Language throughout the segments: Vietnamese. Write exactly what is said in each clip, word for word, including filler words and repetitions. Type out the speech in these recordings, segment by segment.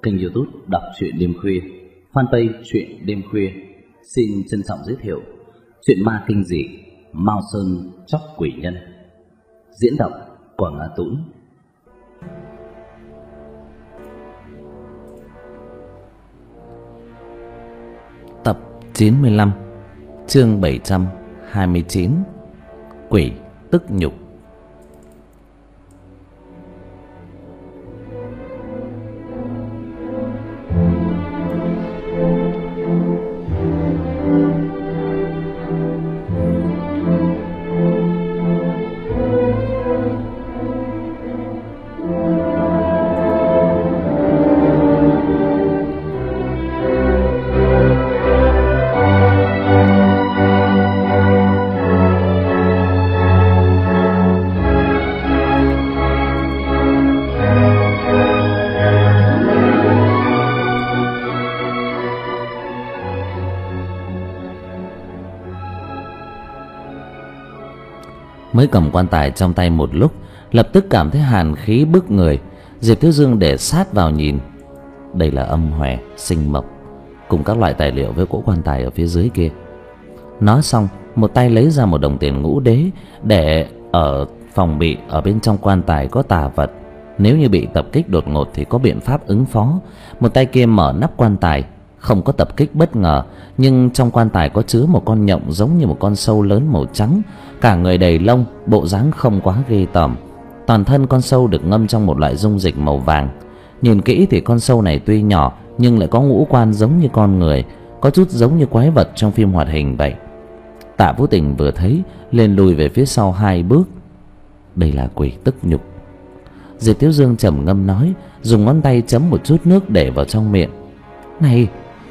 kênh YouTube Đọc truyện đêm khuya, fanpage truyện đêm khuya xin trân trọng giới thiệu truyện ma kinh dị Mao Sơn Chóc Quỷ Nhân, diễn đọc Quảng Á Tũng. Tập chín mươi lăm, chương bảy trăm hai mươi chín, Quỷ tức nhục. Mới cầm quan tài trong tay một lúc, lập tức cảm thấy hàn khí bức người. Diệp Thiếu Dương để sát vào nhìn. Đây là âm hòe, sinh mộc cùng các loại tài liệu với cỗ quan tài ở phía dưới kia. Nói xong, một tay lấy ra một đồng tiền ngũ đế để ở phòng bị ở bên trong quan tài có tà vật, nếu như bị tập kích đột ngột thì có biện pháp ứng phó. Một tay kia mở nắp quan tài, không có tập kích bất ngờ, nhưng trong quan tài có chứa một con nhộng giống như một con sâu lớn màu trắng, cả người đầy lông, bộ dáng không quá ghê tởm. Toàn thân con sâu được ngâm trong một loại dung dịch màu vàng. Nhìn kỹ thì con sâu này tuy nhỏ nhưng lại có ngũ quan giống như con người, có chút giống như quái vật trong phim hoạt hình vậy. Tạ Vũ Tình vừa thấy liền lùi về phía sau hai bước. Đây là quỷ tức nhục. Diệp Thiếu Dương trầm ngâm nói, dùng ngón tay chấm một chút nước để vào trong miệng. Này!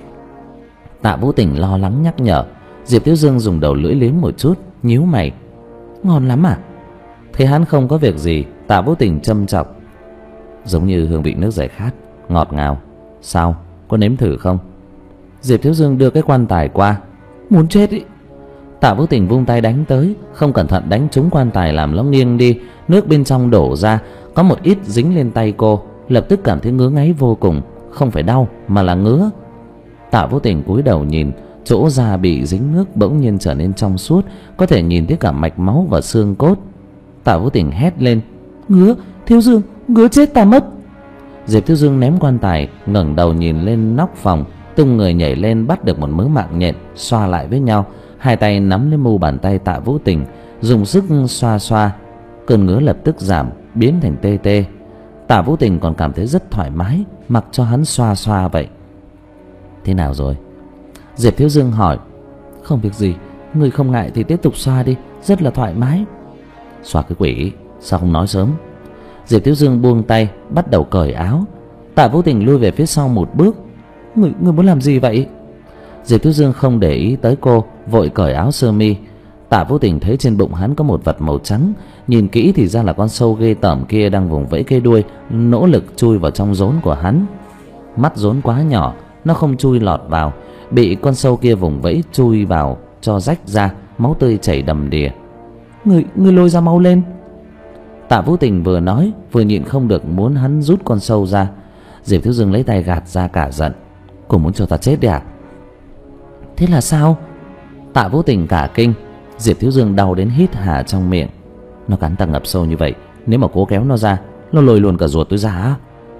Tạ Vũ Tình lo lắng nhắc nhở. Diệp Thiếu Dương dùng đầu lưỡi liếm một chút, nhíu mày. Ngon lắm à? Thấy hắn không có việc gì, Tạ Vũ Tình châm chọc. Giống như hương vị nước giải khát, ngọt ngào. Sao, có nếm thử không? Diệp Thiếu Dương đưa cái quan tài qua. Muốn chết ý. Tạ Vũ Tình vung tay đánh tới, không cẩn thận đánh trúng quan tài làm nó nghiêng đi. Nước bên trong đổ ra, có một ít dính lên tay cô. Lập tức cảm thấy ngứa ngáy vô cùng. Không phải đau mà là ngứa. Tạ Vũ Tình cúi đầu nhìn, chỗ da bị dính nước bỗng nhiên trở nên trong suốt, có thể nhìn thấy cả mạch máu và xương cốt. Tạ Vũ Tình hét lên. Ngứa, Thiếu Dương, ngứa chết ta mất. Diệp Thiếu Dương ném quan tài, ngẩng đầu nhìn lên nóc phòng, tung người nhảy lên bắt được một mớ mạng nhện, xoa lại với nhau. Hai tay nắm lấy mu bàn tay Tạ Vũ Tình, dùng sức xoa xoa. Cơn ngứa lập tức giảm, biến thành tê tê. Tạ Vũ Tình còn cảm thấy rất thoải mái, mặc cho hắn xoa xoa vậy. Thế nào rồi? Diệp Thiếu Dương hỏi. Không việc gì, người không ngại thì tiếp tục xoa đi, rất là thoải mái. Xoa cái quỷ, sao không nói sớm? Diệp Thiếu Dương buông tay, bắt đầu cởi áo. Tạ Vũ Tình lui về phía sau một bước. Người, người muốn làm gì vậy? Diệp Thiếu Dương không để ý tới cô, vội cởi áo sơ mi. Tạ Vũ Tình thấy trên bụng hắn có một vật màu trắng, nhìn kỹ thì ra là con sâu ghê tởm kia đang vùng vẫy cây đuôi, nỗ lực chui vào trong rốn của hắn. Mắt rốn quá nhỏ, nó không chui lọt vào, bị con sâu kia vùng vẫy chui vào cho rách ra, máu tươi chảy đầm đìa. Người, người lôi ra máu lên. Tạ Vũ Tình vừa nói vừa nhịn không được muốn hắn rút con sâu ra. Diệp Thiếu Dương lấy tay gạt ra cả giận. Cô muốn cho ta chết đi à? Thế là sao? Tạ Vũ Tình cả kinh. Diệp Thiếu Dương đau đến hít hà trong miệng. Nó cắn ta ngập sâu như vậy, nếu mà cố kéo nó ra, nó lôi luôn cả ruột tôi ra á.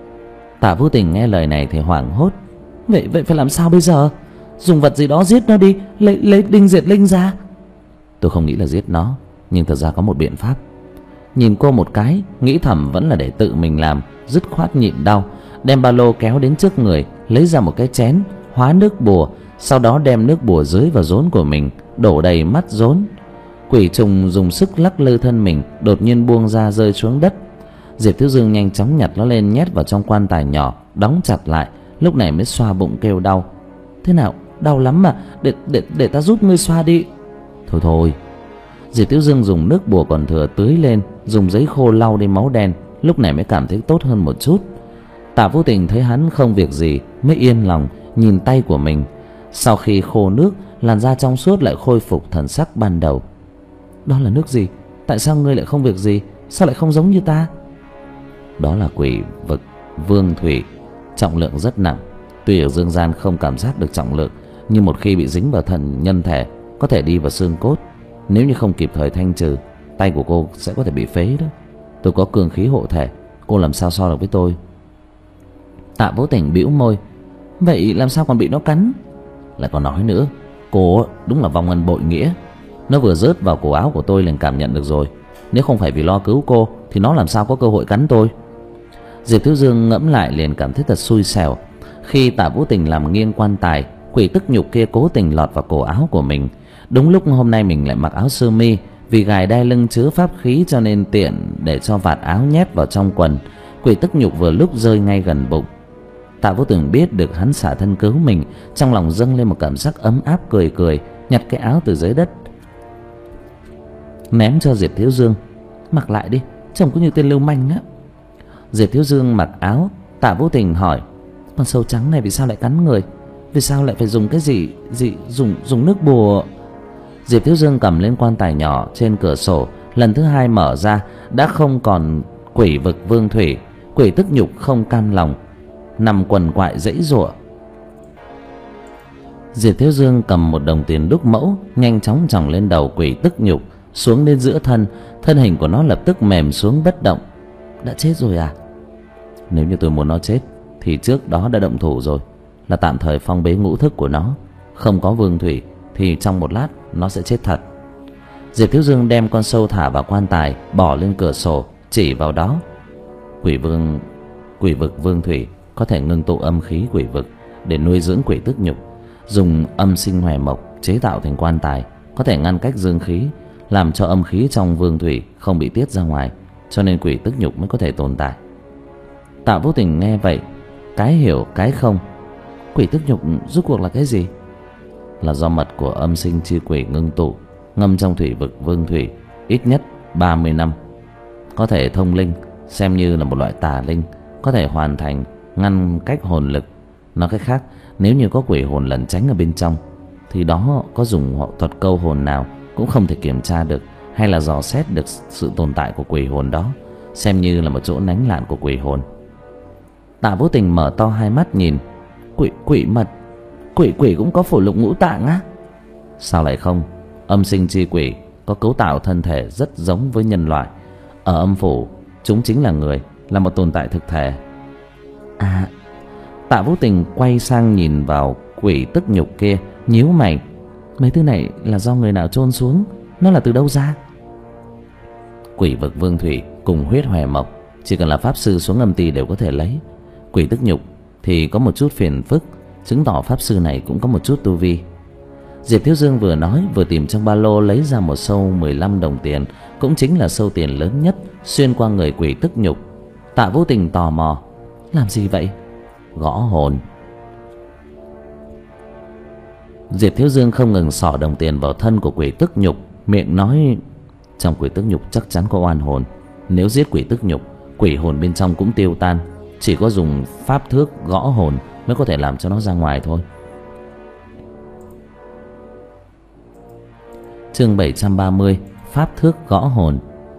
Tạ Vũ Tình nghe lời này thì hoảng hốt. Vậy vậy phải làm sao bây giờ? Dùng vật gì đó giết nó đi, lấy lấy đinh diệt linh ra. Tôi không nghĩ là giết nó, nhưng thật ra có một biện pháp. Nhìn cô một cái, nghĩ thầm vẫn là để tự mình làm, dứt khoát nhịn đau, đem ba lô kéo đến trước người, lấy ra một cái chén, hóa nước bùa, sau đó đem nước bùa dưới vào rốn của mình, đổ đầy mắt rốn. Quỷ trùng dùng sức lắc lư thân mình, đột nhiên buông ra rơi xuống đất. Diệp Thiếu Dương nhanh chóng nhặt nó lên, nhét vào trong quan tài nhỏ, đóng chặt lại. Lúc này mới xoa bụng kêu đau. Thế nào, đau lắm mà, để để để ta giúp ngươi xoa đi. Thôi thôi. Diệp Thiếu Dương dùng nước bùa còn thừa tưới lên, dùng giấy khô lau đi máu đen, lúc này mới cảm thấy tốt hơn một chút. Tạ Vũ Tình thấy hắn không việc gì mới yên lòng, nhìn tay của mình. Sau khi khô nước, làn da trong suốt lại khôi phục thần sắc ban đầu. Đó là nước gì? Tại sao ngươi lại không việc gì? Sao lại không giống như ta? Đó là quỷ vực Vương Thủy, trọng lượng rất nặng. Tuy ở dương gian không cảm giác được trọng lượng, nhưng một khi bị dính vào thần nhân thể có thể đi vào xương cốt. Nếu như không kịp thời thanh trừ, tay của cô sẽ có thể bị phế đó. Tôi có cương khí hộ thể, cô làm sao so được với tôi? Tạ Vũ Tình bĩu môi. Vậy làm sao còn bị nó cắn? Lại còn nói nữa, cô đúng là vong ân bội nghĩa. Nó vừa rớt vào cổ áo của tôi liền cảm nhận được rồi. Nếu không phải vì lo cứu cô thì nó làm sao có cơ hội cắn tôi? Diệp Thiếu Dương ngẫm lại liền cảm thấy thật xui xẻo. Khi Tạ Vũ Tình làm nghiêng quan tài, quỷ tức nhục kia cố tình lọt vào cổ áo của mình. Đúng lúc hôm nay mình lại mặc áo sơ mi, vì gài đai lưng chứa pháp khí cho nên tiện để cho vạt áo nhét vào trong quần. Quỷ tức nhục vừa lúc rơi ngay gần bụng. Tạ Vũ Tình biết được hắn xả thân cứu mình, trong lòng dâng lên một cảm giác ấm áp, cười cười nhặt cái áo từ dưới đất ném cho Diệp Thiếu Dương. Mặc lại đi, trông cứ như tên lưu manh á. Diệp Thiếu Dương mặc áo. Tạ Vũ Tình hỏi, con sâu trắng này vì sao lại cắn người? Vì sao lại phải dùng cái gì gì dùng dùng nước bùa? Diệp Thiếu Dương cầm lên quan tài nhỏ trên cửa sổ, lần thứ hai mở ra, đã không còn quỷ vực Vương Thủy. Quỷ tức nhục không cam lòng, nằm quằn quại giãy giụa. Diệp Thiếu Dương cầm một đồng tiền đúc mẫu, nhanh chóng chòng lên đầu quỷ tức nhục, xuống đến giữa thân. Thân hình của nó lập tức mềm xuống bất động. Đã chết rồi à? Nếu như tôi muốn nó chết thì trước đó đã động thủ rồi, là tạm thời phong bế ngũ thức của nó. Không có Vương Thủy thì trong một lát nó sẽ chết thật. Diệp Thiếu Dương đem con sâu thả vào quan tài, bỏ lên cửa sổ, chỉ vào đó. Quỷ vương quỷ vực Vương Thủy có thể ngưng tụ âm khí quỷ vực để nuôi dưỡng quỷ tức nhục. Dùng âm sinh hỏa mộc chế tạo thành quan tài, có thể ngăn cách dương khí, làm cho âm khí trong Vương Thủy không bị tiết ra ngoài, cho nên quỷ tức nhục mới có thể tồn tại. Tạ Vũ Tình nghe vậy, cái hiểu cái không. Quỷ tức nhục rốt cuộc là cái gì? Là do mật của âm sinh chi quỷ ngưng tụ, ngâm trong thủy vực Vương Thủy ít nhất ba mươi năm. Có thể thông linh, xem như là một loại tà linh, có thể hoàn thành ngăn cách hồn lực. Nói cách khác, nếu như có quỷ hồn lẩn tránh ở bên trong thì đó có dùng thuật câu hồn nào cũng không thể kiểm tra được hay là dò xét được sự tồn tại của quỷ hồn đó, xem như là một chỗ nánh lạn của quỷ hồn. Tạ Vũ Tình mở to hai mắt nhìn. Quỷ quỷ mật, quỷ quỷ cũng có phổ lục ngũ tạng á? Sao lại không? Âm sinh chi quỷ có cấu tạo thân thể rất giống với nhân loại. Ở âm phủ, chúng chính là người, là một tồn tại thực thể. À. Tạ Vũ Tình quay sang nhìn vào quỷ tức nhục kia, nhíu mày. Mấy thứ này là do người nào chôn xuống? Nó là từ đâu ra? Quỷ vực Vương Thủy cùng huyết hỏa mộc, chỉ cần là pháp sư xuống âm ty đều có thể lấy. Quỷ tức nhục thì có một chút phiền phức, chứng tỏ pháp sư này cũng có một chút tu vi. Diệp Thiếu Dương vừa nói vừa tìm trong ba lô lấy ra một sâu mười lăm đồng tiền, cũng chính là sâu tiền lớn nhất xuyên qua người quỷ tức nhục. Tạ Vũ Tình tò mò, làm gì vậy? Gõ hồn. Diệp Thiếu Dương không ngừng xỏ đồng tiền vào thân của quỷ tức nhục, miệng nói, trong quỷ tức nhục chắc chắn có oan hồn. Nếu giết quỷ tức nhục, quỷ hồn bên trong cũng tiêu tan. Chỉ có dùng pháp thước gõ hồn mới có thể làm cho nó ra ngoài thôi. Chương bảy trăm ba mươi, pháp thước gõ hồn.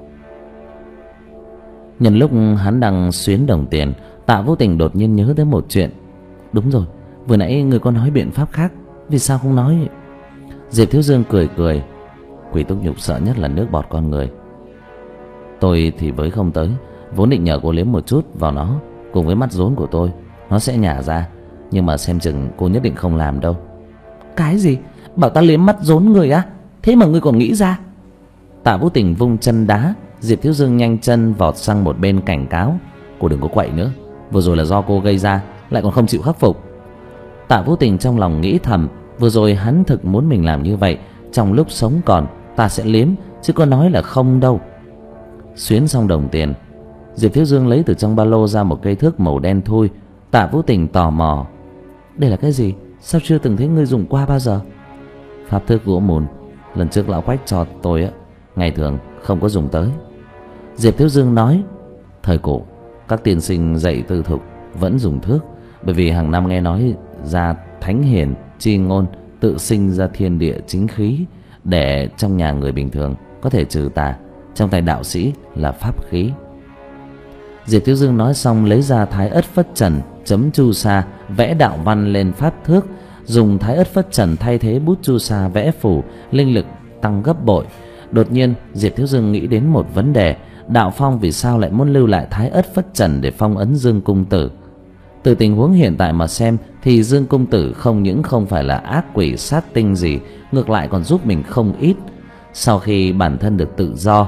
Nhân lúc hắn đang xuyến đồng tiền, Tạ Vũ Tình đột nhiên nhớ tới một chuyện. Đúng rồi, vừa nãy người có nói biện pháp khác, vì sao không nói? Diệp Thiếu Dương cười cười. Quỷ tức nhục sợ nhất là nước bọt con người. Tôi thì với không tới, vốn định nhờ cô liếm một chút vào nó cùng với mắt rốn của tôi, nó sẽ nhả ra. Nhưng mà xem chừng cô nhất định không làm đâu. Cái gì? Bảo ta liếm mắt rốn người á? Thế mà ngươi còn nghĩ ra? Tạ Vũ Tình vung chân đá. Diệp Thiếu Dương nhanh chân vọt sang một bên cảnh cáo. Cô đừng có quậy nữa, vừa rồi là do cô gây ra, lại còn không chịu khắc phục. Tạ Vũ Tình trong lòng nghĩ thầm, vừa rồi hắn thực muốn mình làm như vậy. Trong lúc sống còn ta sẽ liếm, chứ có nói là không đâu. Xuyến xong đồng tiền, Diệp Thiếu Dương lấy từ trong ba lô ra một cây thước màu đen thui. Tạ Vũ Tình tò mò, đây là cái gì? Sao chưa từng thấy ngươi dùng qua bao giờ? Pháp thước gỗ mùn, lần trước lão Quách cho tôi á, ngày thường không có dùng tới. Diệp Thiếu Dương nói, thời cổ các tiên sinh dạy tư thục vẫn dùng thước, bởi vì hàng năm nghe nói ra thánh hiền chi ngôn, tự sinh ra thiên địa chính khí, để trong nhà người bình thường có thể trừ tà, trong tay đạo sĩ là pháp khí. Diệp Thiếu Dương nói xong lấy ra thái ất phất trần, chấm chu sa vẽ đạo văn lên pháp thước, dùng thái ất phất trần thay thế bút chu sa vẽ phủ, linh lực tăng gấp bội. Đột nhiên Diệp Thiếu Dương nghĩ đến một vấn đề: Đạo Phong vì sao lại muốn lưu lại thái ất phất trần để phong ấn Dương Cung Tử? Từ tình huống hiện tại mà xem thì Dương Cung Tử không những không phải là ác quỷ sát tinh gì, ngược lại còn giúp mình không ít. Sau khi bản thân được tự do,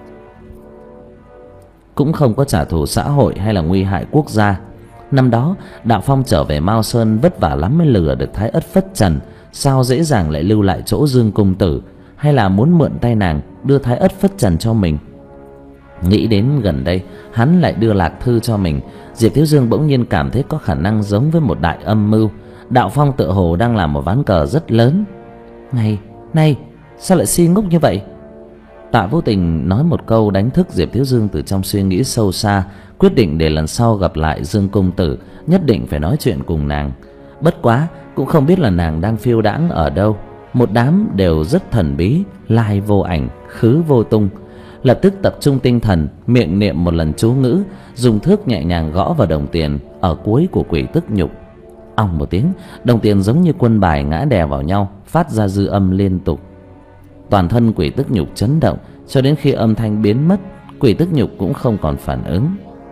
cũng không có trả thù xã hội hay là nguy hại quốc gia. Năm đó Đạo Phong trở về Mao Sơn vất vả lắm mới lừa được thái ất phất trần, sao dễ dàng lại lưu lại chỗ Dương Cung Tử? Hay là muốn mượn tay nàng đưa thái ất phất trần cho mình? Nghĩ đến gần đây hắn lại đưa lạc thư cho mình, Diệp Thiếu Dương bỗng nhiên cảm thấy có khả năng giống với một đại âm mưu. Đạo Phong tựa hồ đang làm một ván cờ rất lớn. Này, này, sao lại si ngốc như vậy? Tạ vô tình nói một câu đánh thức Diệp Thiếu Dương từ trong suy nghĩ sâu xa, quyết định để lần sau gặp lại Dương Cung Tử nhất định phải nói chuyện cùng nàng. Bất quá cũng không biết là nàng đang phiêu đãng ở đâu. Một đám đều rất thần bí, lai vô ảnh, khứ vô tung. Lập tức tập trung tinh thần, miệng niệm một lần chú ngữ, dùng thước nhẹ nhàng gõ vào đồng tiền ở cuối của quỷ tức nhục. Ong một tiếng, đồng tiền giống như quân bài ngã đè vào nhau, phát ra dư âm liên tục. Toàn thân quỷ tức nhục chấn động, cho đến khi âm thanh biến mất, quỷ tức nhục cũng không còn phản ứng.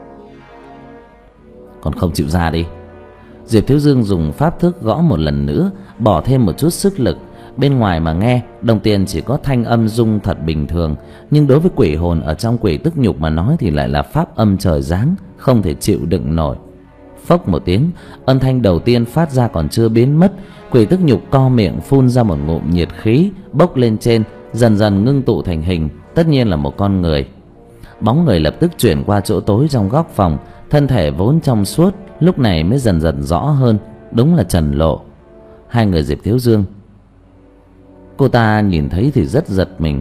Còn không chịu ra đi. Diệp Thiếu Dương dùng pháp thước gõ một lần nữa, bỏ thêm một chút sức lực. Bên ngoài mà nghe, đồng tiền chỉ có thanh âm rung thật bình thường, nhưng đối với quỷ hồn ở trong quỷ tức nhục mà nói thì lại là pháp âm trời giáng, không thể chịu đựng nổi. Phốc một tiếng, âm thanh đầu tiên phát ra còn chưa biến mất, quỷ tức nhục co miệng phun ra một ngụm nhiệt khí bốc lên trên, dần dần ngưng tụ thành hình, tất nhiên là một con người. Bóng người lập tức chuyển qua chỗ tối trong góc phòng, thân thể vốn trong suốt lúc này mới dần dần rõ hơn, đúng là Trần Lộ. Hai người Diệp Thiếu Dương, cô ta nhìn thấy thì rất giật mình.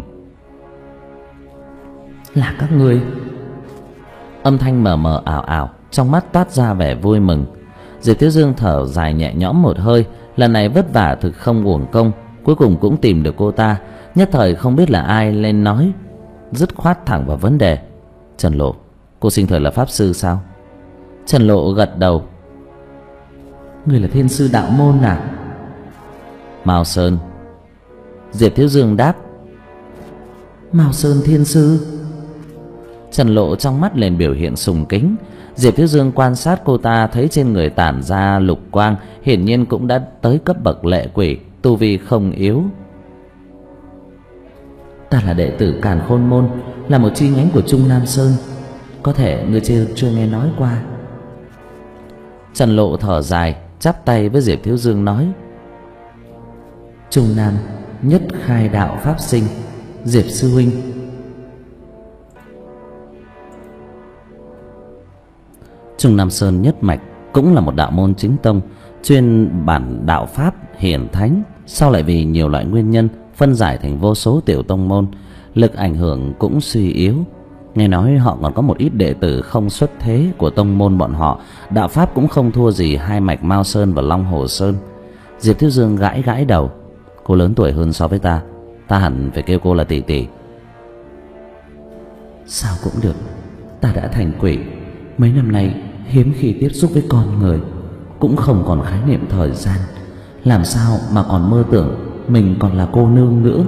Là các ngươi? Âm thanh mờ mờ ảo ảo, trong mắt toát ra vẻ vui mừng. Diệp Thiếu Dương thở dài nhẹ nhõm một hơi, lần này vất vả thực không uổng công, cuối cùng cũng tìm được cô ta. Nhất thời không biết là ai lên nói, dứt khoát thẳng vào vấn đề. Trần Lộ, cô sinh thời là pháp sư sao? Trần Lộ gật đầu. Người là thiên sư đạo môn à? Mao Sơn. Diệp Thiếu Dương đáp. Mao Sơn thiên sư? Trần Lộ trong mắt lên biểu hiện sùng kính. Diệp Thiếu Dương quan sát cô ta, thấy trên người tản ra lục quang, hiển nhiên cũng đã tới cấp bậc lệ quỷ, tu vi không yếu. Ta là đệ tử Càn Khôn môn, là một chi nhánh của Trung Nam Sơn, có thể ngươi chưa, chưa nghe nói qua. Trần Lộ thở dài, chắp tay với Diệp Thiếu Dương nói. Trung Nam nhất khai đạo pháp sinh, Diệp sư huynh. Trung Nam Sơn nhất mạch cũng là một đạo môn chính tông, chuyên bản đạo pháp hiển thánh, sau lại vì nhiều loại nguyên nhân phân giải thành vô số tiểu tông môn, lực ảnh hưởng cũng suy yếu. Nghe nói họ còn có một ít đệ tử không xuất thế của tông môn bọn họ, đạo pháp cũng không thua gì hai mạch Mao Sơn và Long Hồ Sơn. Diệp Thiếu Dương gãi gãi đầu. Cô lớn tuổi hơn so với ta, ta hẳn phải kêu cô là tỷ tỷ. Sao cũng được, ta đã thành quỷ, mấy năm nay hiếm khi tiếp xúc với con người, cũng không còn khái niệm thời gian, làm sao mà còn mơ tưởng mình còn là cô nương nữa.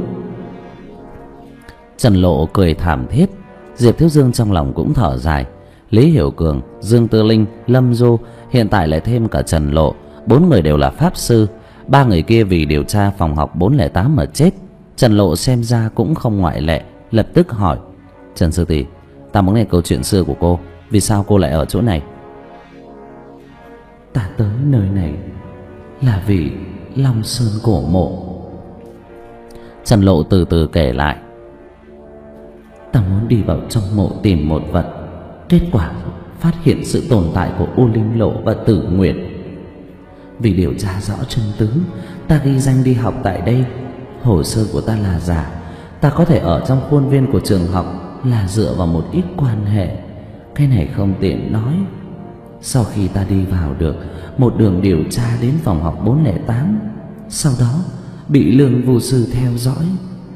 Trần Lộ cười thảm thiết. Diệp Thiếu Dương trong lòng cũng thở dài. Lý Hiểu Cường, Dương Tư Linh, Lâm Du, hiện tại lại thêm cả Trần Lộ, bốn người đều là pháp sư. Ba người kia vì điều tra phòng học bốn không tám mà chết, Trần Lộ xem ra cũng không ngoại lệ, lập tức hỏi. Trần sư tỷ, ta muốn nghe câu chuyện xưa của cô, vì sao cô lại ở chỗ này? Ta tới nơi này là vì Long Sơn cổ mộ. Trần Lộ từ từ kể lại. Ta muốn đi vào trong mộ tìm một vật, kết quả phát hiện sự tồn tại của U Linh Lộ và Tử Nguyệt. Vì điều tra rõ chân tướng, ta ghi danh đi học tại đây. Hồ sơ của ta là giả, ta có thể ở trong khuôn viên của trường học là dựa vào một ít quan hệ, cái này không tiện nói. Sau khi ta đi vào được, một đường điều tra đến phòng học bốn không tám, sau đó bị Lương Vu Sư theo dõi.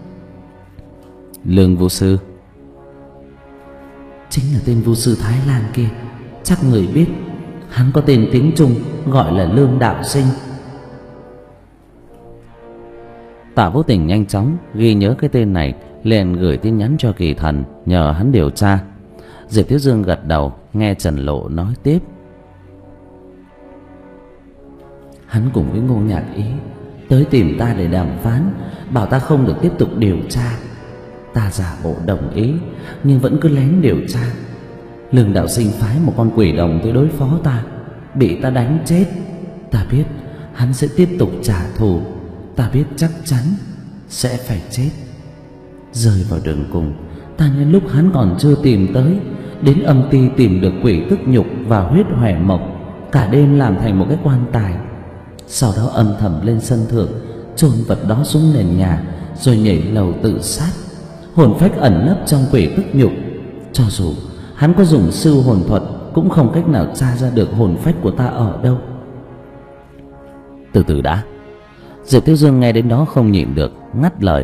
Lương Vu Sư chính là tên Vu Sư Thái Lan kia, chắc người biết. Hắn có tên tiếng Trung gọi là Lương Đạo Sinh. Tạ Vô Tình nhanh chóng ghi nhớ cái tên này, liền gửi tin nhắn cho Kỳ Thần nhờ hắn điều tra. Diệp Thiếu Dương gật đầu, nghe Trần Lộ nói tiếp. Hắn cùng với Ngô Nhạc Ý tới tìm ta để đàm phán, bảo ta không được tiếp tục điều tra. Ta giả bộ đồng ý, nhưng vẫn cứ lén điều tra. Lương Đạo Sinh phái một con quỷ đồng tới đối phó ta, bị ta đánh chết. Ta biết hắn sẽ tiếp tục trả thù, ta biết chắc chắn sẽ phải chết. Rơi vào đường cùng, ta nhân lúc hắn còn chưa tìm tới, đến âm ty tìm được quỷ tức nhục và huyết hỏa mộc, cả đêm làm thành một cái quan tài. Sau đó âm thầm lên sân thượng, chôn vật đó xuống nền nhà, rồi nhảy lầu tự sát. Hồn phách ẩn nấp trong quỷ tức nhục, cho dù hắn có dùng sư hồn thuật cũng không cách nào tra ra được hồn phách của ta ở đâu. Từ từ đã. Diệp Thiếu Dương nghe đến đó không nhịn được, ngắt lời.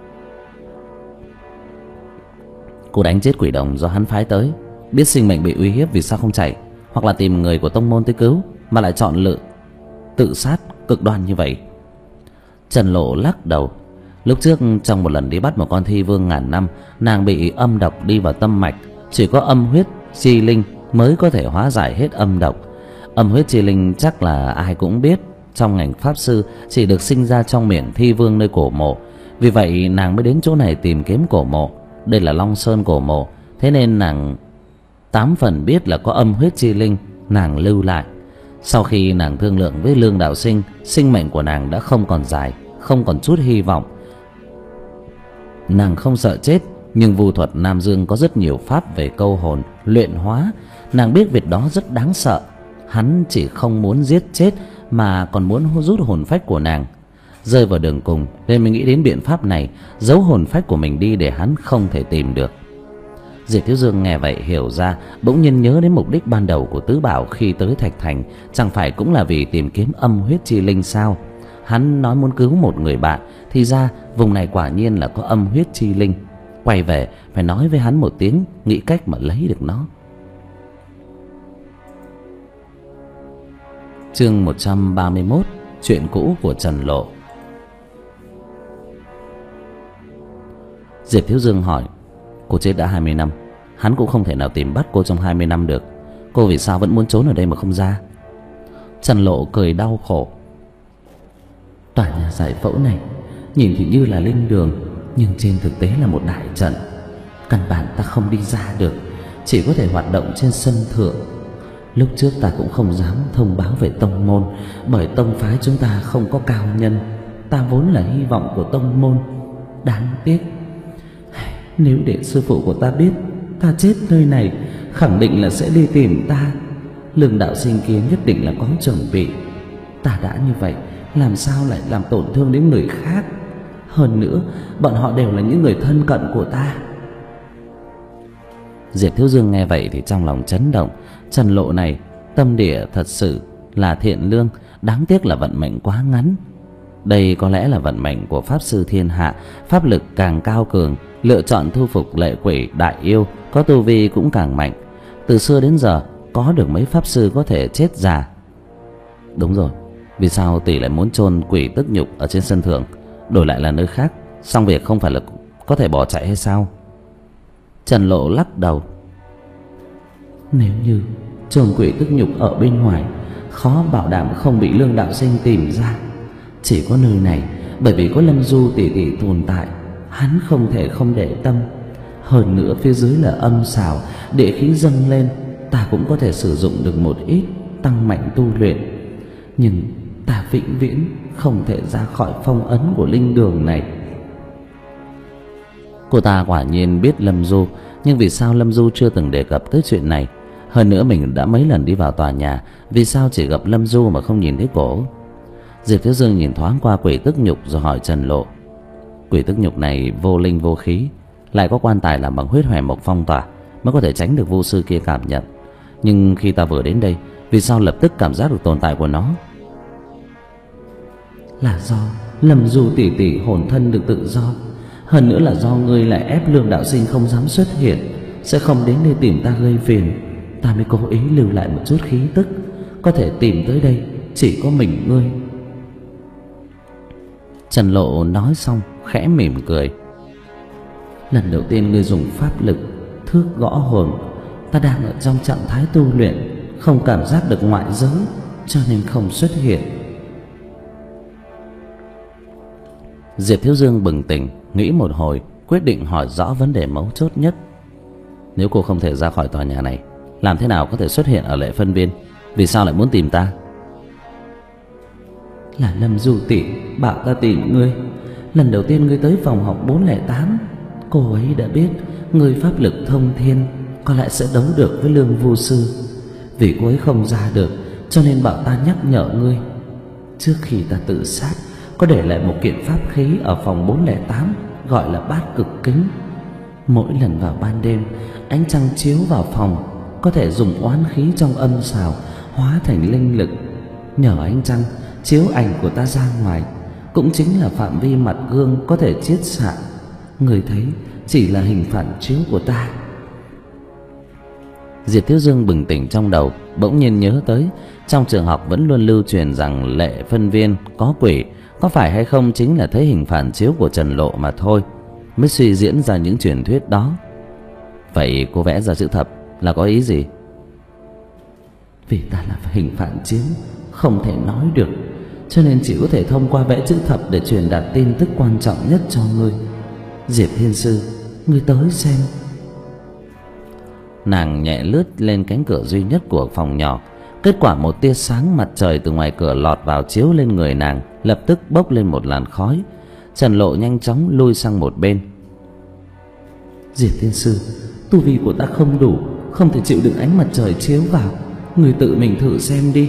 Cô đánh chết quỷ đồng do hắn phái tới, biết sinh mệnh bị uy hiếp vì sao không chạy, hoặc là tìm người của tông môn tới cứu, mà lại chọn lựa tự sát cực đoan như vậy? Trần Lộ lắc đầu. Lúc trước trong một lần đi bắt một con thi vương ngàn năm, nàng bị âm độc đi vào tâm mạch, chỉ có âm huyết chi linh mới có thể hóa giải hết âm độc. Âm huyết chi linh chắc là ai cũng biết, trong ngành pháp sư chỉ được sinh ra trong miệng thi vương nơi cổ mộ. Vì vậy nàng mới đến chỗ này tìm kiếm cổ mộ. Đây là Long Sơn cổ mộ, thế nên nàng tám phần biết là có âm huyết chi linh nàng lưu lại. Sau khi nàng thương lượng với Lương Đạo Sinh, sinh mệnh của nàng đã không còn dài, không còn chút hy vọng. Nàng không sợ chết, nhưng vu thuật Nam Dương có rất nhiều pháp về câu hồn, luyện hóa. Nàng biết việc đó rất đáng sợ. Hắn chỉ không muốn giết chết, mà còn muốn rút hồn phách của nàng. Rơi vào đường cùng nên mình nghĩ đến biện pháp này, giấu hồn phách của mình đi để hắn không thể tìm được. Diệp Thiếu Dương nghe vậy hiểu ra, bỗng nhiên nhớ đến mục đích ban đầu của Tứ Bảo khi tới Thạch Thành, chẳng phải cũng là vì tìm kiếm âm huyết chi linh sao? Hắn nói muốn cứu một người bạn, thì ra vùng này quả nhiên là có âm huyết chi linh. Quay về phải nói với hắn một tiếng, nghĩ cách mà lấy được nó. Chương một trăm ba mươi mốt. Chuyện cũ của Trần Lộ. Diệp Thiếu Dương hỏi, cô chết đã hai mươi năm, hắn cũng không thể nào tìm bắt cô trong hai mươi năm được. Cô vì sao vẫn muốn trốn ở đây mà không ra? Trần Lộ cười đau khổ. Tòa nhà giải phẫu này nhìn thì như là linh đường, nhưng trên thực tế là một đại trận. Căn bản ta không đi ra được, chỉ có thể hoạt động trên sân thượng. Lúc trước ta cũng không dám thông báo về tông môn, bởi tông phái chúng ta không có cao nhân. Ta vốn là hy vọng của tông môn. Đáng tiếc, nếu để sư phụ của ta biết ta chết nơi này, khẳng định là sẽ đi tìm ta. Lương Đạo Sinh kia nhất định là có chuẩn bị. Ta đã như vậy, làm sao lại làm tổn thương đến người khác? Hơn nữa, bọn họ đều là những người thân cận của ta. Diệp Thiếu Dương nghe vậy thì trong lòng chấn động. Trần Lộ này tâm địa thật sự là thiện lương, đáng tiếc là vận mệnh quá ngắn. Đây có lẽ là vận mệnh của pháp sư thiên hạ, pháp lực càng cao cường, lựa chọn thu phục lệ quỷ đại yêu, có tu vi cũng càng mạnh. Từ xưa đến giờ có được mấy pháp sư có thể chết già. Đúng rồi, vì sao tỷ lại muốn chôn quỷ tức nhục ở trên sân thượng, đổi lại là nơi khác, xong việc không phải là có thể bỏ chạy hay sao? Trần Lộ lắc đầu. Nếu như chôn quỷ tức nhục ở bên ngoài, khó bảo đảm không bị Lương Đạo Sinh tìm ra. Chỉ có nơi này, bởi vì có Lâm Du tỷ tỷ tồn tại, hắn không thể không để tâm. Hơn nữa phía dưới là âm xảo, địa khí dâng lên, ta cũng có thể sử dụng được một ít, tăng mạnh tu luyện. Nhưng ta vĩnh viễn không thể ra khỏi phong ấn của linh đường này. Cô ta quả nhiên biết Lâm Du, nhưng vì sao Lâm Du chưa từng đề cập tới chuyện này? Hơn nữa mình đã mấy lần đi vào tòa nhà, vì sao chỉ gặp Lâm Du mà không nhìn thấy cổ? Diệp Thiếu Dương nhìn thoáng qua quỷ tức nhục rồi hỏi Trần Lộ. Quỷ tức nhục này vô linh vô khí, lại có quan tài làm bằng huyết hỏa mộc phong tỏa, mới có thể tránh được vu sư kia cảm nhận. Nhưng khi ta vừa đến đây, vì sao lập tức cảm giác được tồn tại của nó? Là do Lâm Du tỷ tỷ hồn thân được tự do. Hơn nữa là do ngươi lại ép Lương Đạo Sinh không dám xuất hiện, sẽ không đến đây tìm ta gây phiền. Ta mới cố ý lưu lại một chút khí tức. có thể tìm tới đây chỉ có mình ngươi. Trần Lộ nói xong khẽ mỉm cười. Lần đầu tiên ngươi dùng pháp lực thước gõ hồn, ta đang ở trong trạng thái tu luyện, không cảm giác được ngoại giới, cho nên không xuất hiện. Diệp Thiếu Dương bừng tỉnh, nghĩ một hồi, quyết định hỏi rõ vấn đề mấu chốt nhất. Nếu cô không thể ra khỏi tòa nhà này, làm thế nào có thể xuất hiện ở Lệ Phân Viên? Vì sao lại muốn tìm ta? Là Lâm Du tỷ bảo ta tìm ngươi. Lần đầu tiên ngươi tới phòng học bốn không tám, cô ấy đã biết ngươi pháp lực thông thiên, có lẽ sẽ đấu được với Lương Vu Sư. Vì cô ấy không ra được, cho nên bảo ta nhắc nhở ngươi. Trước khi ta tự sát, có để lại một kiện pháp khí ở phòng bốn không tám, gọi là bát cực kính. Mỗi lần vào ban đêm, ánh trăng chiếu vào phòng, có thể dùng oán khí trong âm xào hóa thành linh lực. Nhờ ánh trăng chiếu ảnh của ta ra ngoài, cũng chính là phạm vi mặt gương có thể chiết xạ. Người thấy chỉ là hình phản chiếu của ta. Diệp Thiếu Dương bừng tỉnh trong đầu, bỗng nhiên nhớ tới trong trường học vẫn luôn lưu truyền rằng Lệ Phân Viên có quỷ, có phải hay không chính là thấy hình phản chiếu của Trần Lộ mà thôi, mới suy diễn ra những truyền thuyết đó. Vậy cô vẽ ra chữ thập là có ý gì? Vì ta là hình phản chiếu, không thể nói được, cho nên chỉ có thể thông qua vẽ chữ thập để truyền đạt tin tức quan trọng nhất cho ngươi. Diệp Thiên Sư, ngươi tới xem. Nàng nhẹ lướt lên cánh cửa duy nhất của phòng nhỏ. Kết quả một tia sáng mặt trời từ ngoài cửa lọt vào chiếu lên người nàng, lập tức bốc lên một làn khói. Trần Lộ nhanh chóng lui sang một bên. Diệp Thiên Sư, tu vi của ta không đủ, không thể chịu đựng ánh mặt trời chiếu vào, người tự mình thử xem đi.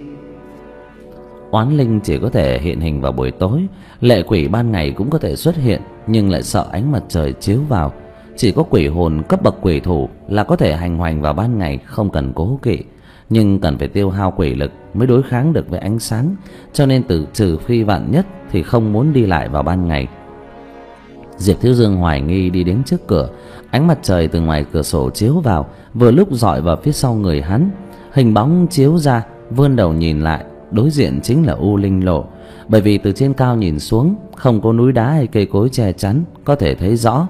Oán linh chỉ có thể hiện hình vào buổi tối, lệ quỷ ban ngày cũng có thể xuất hiện, nhưng lại sợ ánh mặt trời chiếu vào. Chỉ có quỷ hồn cấp bậc quỷ thủ là có thể hành hoành vào ban ngày, không cần cố kỵ, nhưng cần phải tiêu hao quỷ lực mới đối kháng được với ánh sáng, cho nên từ trừ phi vạn nhất thì không muốn đi lại vào ban ngày. Diệp Thiếu Dương hoài nghi đi đến trước cửa, ánh mặt trời từ ngoài cửa sổ chiếu vào, vừa lúc dọi vào phía sau người hắn. Hình bóng chiếu ra, vươn đầu nhìn lại, đối diện chính là U Linh Lộ. Bởi vì từ trên cao nhìn xuống, không có núi đá hay cây cối che chắn, có thể thấy rõ.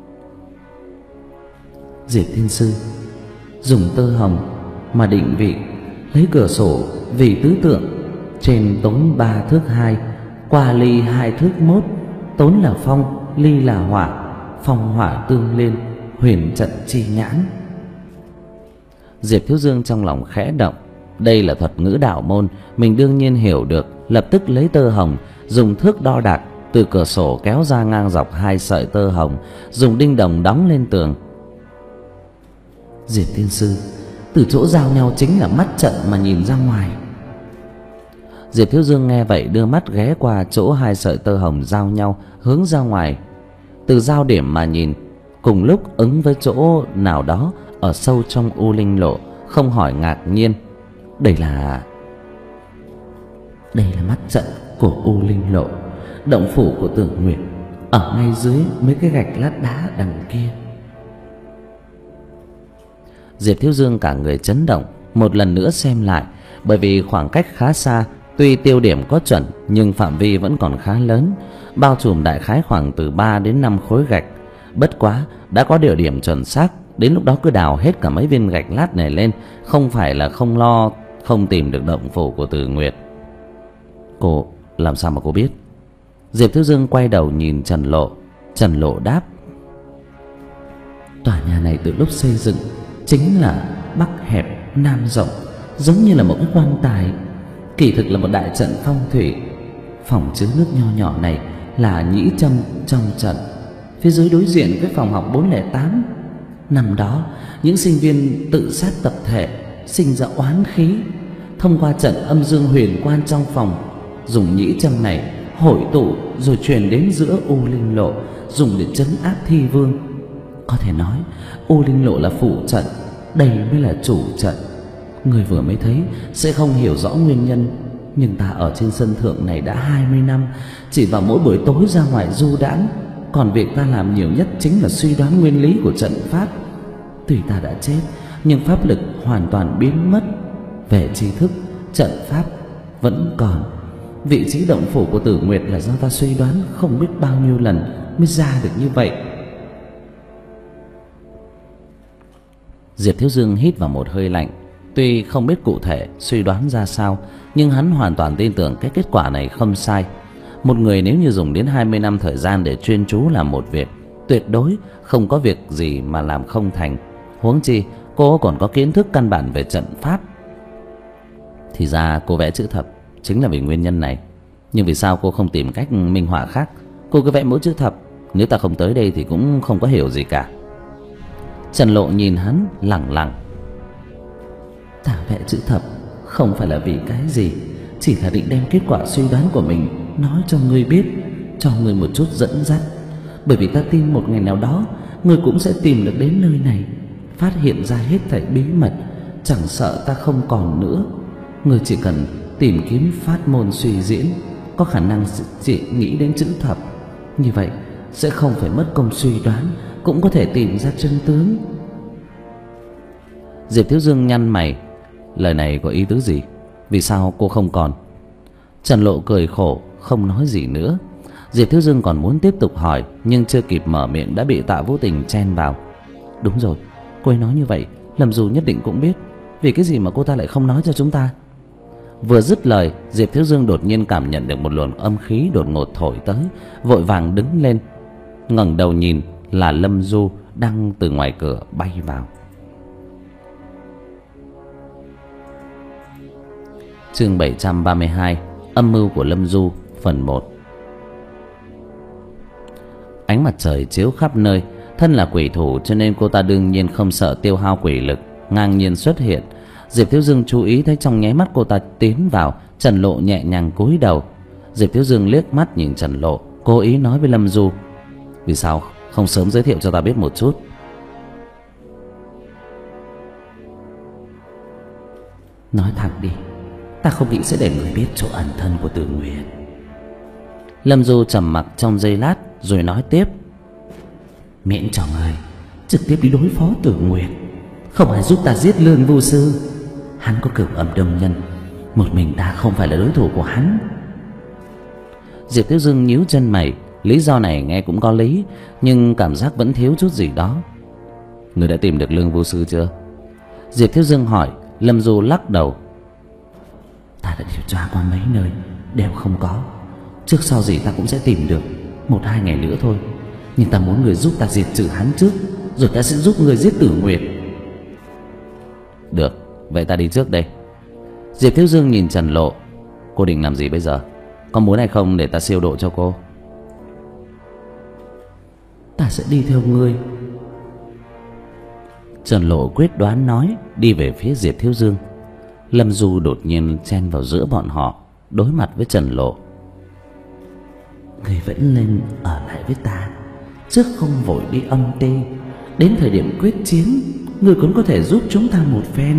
Diệp Thiên Sư, dùng tơ hồng mà định vị, lấy cửa sổ vì tứ tượng, trên tốn ba thước hai, qua ly hai thước mốt, tốn là phong, ly là hỏa, phong hỏa tương liên, huyền trận chi nhãn. Diệp Thiếu Dương trong lòng khẽ động, đây là thuật ngữ đạo môn, mình đương nhiên hiểu được, lập tức lấy tơ hồng, dùng thước đo đạc, từ cửa sổ kéo ra ngang dọc hai sợi tơ hồng, dùng đinh đồng đóng lên tường. Diệp Thiên Sư, từ chỗ giao nhau chính là mắt trận mà nhìn ra ngoài. Diệp Thiếu Dương nghe vậy đưa mắt ghé qua chỗ hai sợi tơ hồng giao nhau, hướng ra ngoài. Từ giao điểm mà nhìn, cùng lúc ứng với chỗ nào đó ở sâu trong U Linh Lộ, không hỏi ngạc nhiên. Đây là... Đây là mắt trận của U Linh Lộ, động phủ của Tưởng Nguyệt, ở ngay dưới mấy cái gạch lát đá đằng kia. Diệp Thiếu Dương cả người chấn động, một lần nữa xem lại, bởi vì khoảng cách khá xa, tuy tiêu điểm có chuẩn nhưng phạm vi vẫn còn khá lớn, bao trùm đại khái khoảng từ ba đến năm khối gạch. Bất quá đã có địa điểm chuẩn xác, đến lúc đó cứ đào hết cả mấy viên gạch lát này lên, không phải là không lo không tìm được động phủ của Từ Nguyệt. Cô làm sao mà cô biết? Diệp Thiếu Dương quay đầu nhìn Trần Lộ. Trần Lộ đáp: Tòa nhà này từ lúc xây dựng chính là bắc hẹp nam rộng, giống như là một cái quan tài, kỳ thực là một đại trận phong thủy. Phòng chứa nước nho nhỏ này là nhĩ châm trong trận, phía dưới đối diện với phòng học bốn không tám. Năm đó những sinh viên tự sát tập thể, sinh ra oán khí, thông qua trận âm dương huyền quan trong phòng, dùng nhĩ châm này hội tụ rồi truyền đến giữa U Linh Lộ, dùng để trấn áp thi vương. Có thể nói U Linh Lộ là phụ trận, đây mới là chủ trận. Người vừa mới thấy sẽ không hiểu rõ nguyên nhân, nhưng ta ở trên sân thượng này đã hai mươi năm, chỉ vào mỗi buổi tối ra ngoài du đãng, còn việc ta làm nhiều nhất chính là suy đoán nguyên lý của trận pháp. Tuy ta đã chết, nhưng pháp lực hoàn toàn biến mất. Về tri thức, trận pháp vẫn còn. Vị trí động phủ của Tử Nguyệt là do ta suy đoán không biết bao nhiêu lần mới ra được như vậy. Diệp Thiếu Dương hít vào một hơi lạnh. Tuy không biết cụ thể suy đoán ra sao, nhưng hắn hoàn toàn tin tưởng cái kết quả này không sai. Một người nếu như dùng đến hai mươi năm thời gian để chuyên chú làm một việc, tuyệt đối không có việc gì mà làm không thành. Huống chi cô còn có kiến thức căn bản về trận pháp. Thì ra cô vẽ chữ thập chính là vì nguyên nhân này. Nhưng vì sao cô không tìm cách minh họa khác? Cô cứ vẽ mỗi chữ thập, nếu ta không tới đây thì cũng không có hiểu gì cả. Trần Lộ nhìn hắn lẳng lặng. Ta vẽ chữ thập không phải là vì cái gì, chỉ là định đem kết quả suy đoán của mình nói cho ngươi biết, cho ngươi một chút dẫn dắt. Bởi vì ta tin một ngày nào đó ngươi cũng sẽ tìm được đến nơi này, phát hiện ra hết thảy bí mật, chẳng sợ ta không còn nữa. Ngươi chỉ cần tìm kiếm pháp môn suy diễn, có khả năng chỉ nghĩ đến chữ thập, như vậy sẽ không phải mất công suy đoán, cũng có thể tìm ra chân tướng. Diệp Thiếu Dương nhăn mày. Lời này có ý tứ gì? Vì sao cô không còn? Trần Lộ cười khổ, không nói gì nữa. Diệp Thiếu Dương còn muốn tiếp tục hỏi, nhưng chưa kịp mở miệng đã bị Tạ Vũ Tình chen vào. Đúng rồi, cô ấy nói như vậy Lâm Du nhất định cũng biết. Vì cái gì mà cô ta lại không nói cho chúng ta? Vừa dứt lời, Diệp Thiếu Dương đột nhiên cảm nhận được một luồng âm khí đột ngột thổi tới, vội vàng đứng lên, ngẩng đầu nhìn là Lâm Du đang từ ngoài cửa bay vào. Chương bảy trăm ba mươi hai, âm mưu của Lâm Du, phần một. Ánh mặt trời chiếu khắp nơi. Thân là quỷ thủ cho nên cô ta đương nhiên không sợ tiêu hao quỷ lực, ngang nhiên xuất hiện. Diệp Thiếu Dương chú ý thấy trong nháy mắt cô ta tiến vào, Trần Lộ nhẹ nhàng cúi đầu. Diệp Thiếu Dương liếc mắt nhìn Trần Lộ, cố ý nói với Lâm Du: vì sao không sớm giới thiệu cho ta biết một chút? Nói thẳng đi, ta không nghĩ sẽ để người biết chỗ ẩn thân của Tử Nguyệt. Lâm Du trầm mặc trong giây lát rồi nói tiếp: miễn cho người trực tiếp đi đối phó Tử Nguyệt, không ai giúp ta giết Lương Vu Sư. Hắn có cửu âm đồng nhân, một mình ta không phải là đối thủ của hắn. Diệp Thiếu Dương nhíu chân mày. Lý do này nghe cũng có lý, nhưng cảm giác vẫn thiếu chút gì đó. Người đã tìm được Lương Vu Sư chưa? Diệp Thiếu Dương hỏi. Lâm Du lắc đầu. Ta đã điều tra qua mấy nơi, đều không có. Trước sau gì ta cũng sẽ tìm được, một hai ngày nữa thôi. Nhưng ta muốn người giúp ta diệt trừ hắn trước, rồi ta sẽ giúp người giết Tử Nguyệt. Được, vậy ta đi trước đây. Diệp Thiếu Dương nhìn Trần Lộ. Cô định làm gì bây giờ? Có muốn hay không để ta siêu độ cho cô? Ta sẽ đi theo ngươi. Trần Lộ quyết đoán nói, đi về phía Diệp Thiếu Dương. Lâm Du đột nhiên chen vào giữa bọn họ, đối mặt với Trần Lộ. Ngươi vẫn nên ở lại với ta, trước không vội đi âm tê. Đến thời điểm quyết chiến, ngươi cũng có thể giúp chúng ta một phen.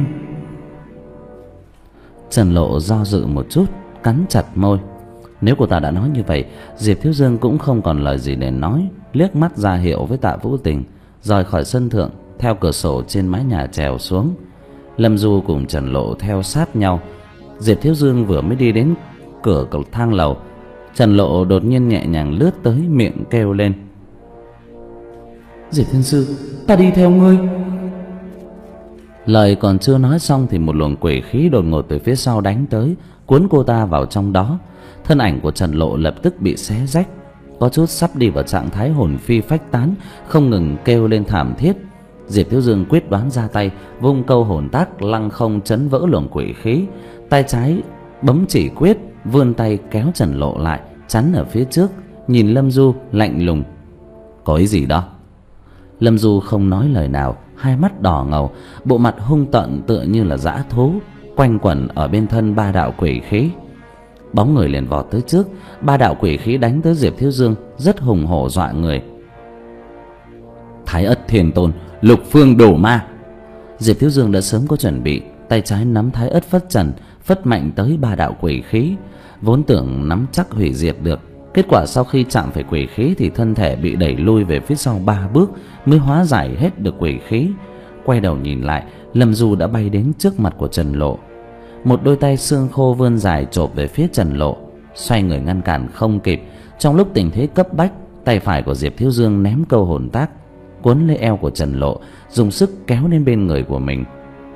Trần Lộ do dự một chút, cắn chặt môi. Nếu cô ta đã nói như vậy, Diệp Thiếu Dương cũng không còn lời gì để nói, liếc mắt ra hiệu với Tạ Vũ Tình, rời khỏi sân thượng, theo cửa sổ trên mái nhà trèo xuống. Lâm Du cùng Trần Lộ theo sát nhau. Diệp Thiếu Dương vừa mới đi đến cửa cầu thang lầu, Trần Lộ đột nhiên nhẹ nhàng lướt tới, miệng kêu lên: Diệp Thiên Sư, ta đi theo ngươi. Lời còn chưa nói xong thì một luồng quỷ khí đột ngột từ phía sau đánh tới, cuốn cô ta vào trong đó. Thân ảnh của Trần Lộ lập tức bị xé rách, có chút sắp đi vào trạng thái hồn phi phách tán, không ngừng kêu lên thảm thiết. Diệp Thiếu Dương quyết đoán ra tay, vung câu hồn tác lăng không chấn vỡ luồng quỷ khí. Tay trái bấm chỉ quyết, vươn tay kéo Trần Lộ lại, chắn ở phía trước, nhìn Lâm Du lạnh lùng: Có ý gì đó? Lâm Du không nói lời nào, hai mắt đỏ ngầu, bộ mặt hung tợn tựa như là dã thú, quanh quẩn ở bên thân ba đạo quỷ khí. Bóng người liền vọt tới trước, ba đạo quỷ khí đánh tới Diệp Thiếu Dương rất hùng hổ dọa người. Thái Ất Thiên Tôn, Lục Phương Đổ Ma. Diệp Thiếu Dương đã sớm có chuẩn bị, tay trái nắm Thái Ất Phất Trần, phất mạnh tới ba đạo quỷ khí. Vốn tưởng nắm chắc hủy diệt được, kết quả sau khi chạm phải quỷ khí thì thân thể bị đẩy lui về phía sau ba bước mới hóa giải hết được quỷ khí. Quay đầu nhìn lại, Lâm Du đã bay đến trước mặt của Trần Lộ. một đôi tay xương khô vươn dài chộp về phía Trần Lộ. Xoay người ngăn cản không kịp. Trong lúc tình thế cấp bách, tay phải của Diệp Thiếu Dương ném câu hồn tác, cuốn lấy eo của Trần Lộ, dùng sức kéo đến bên người của mình.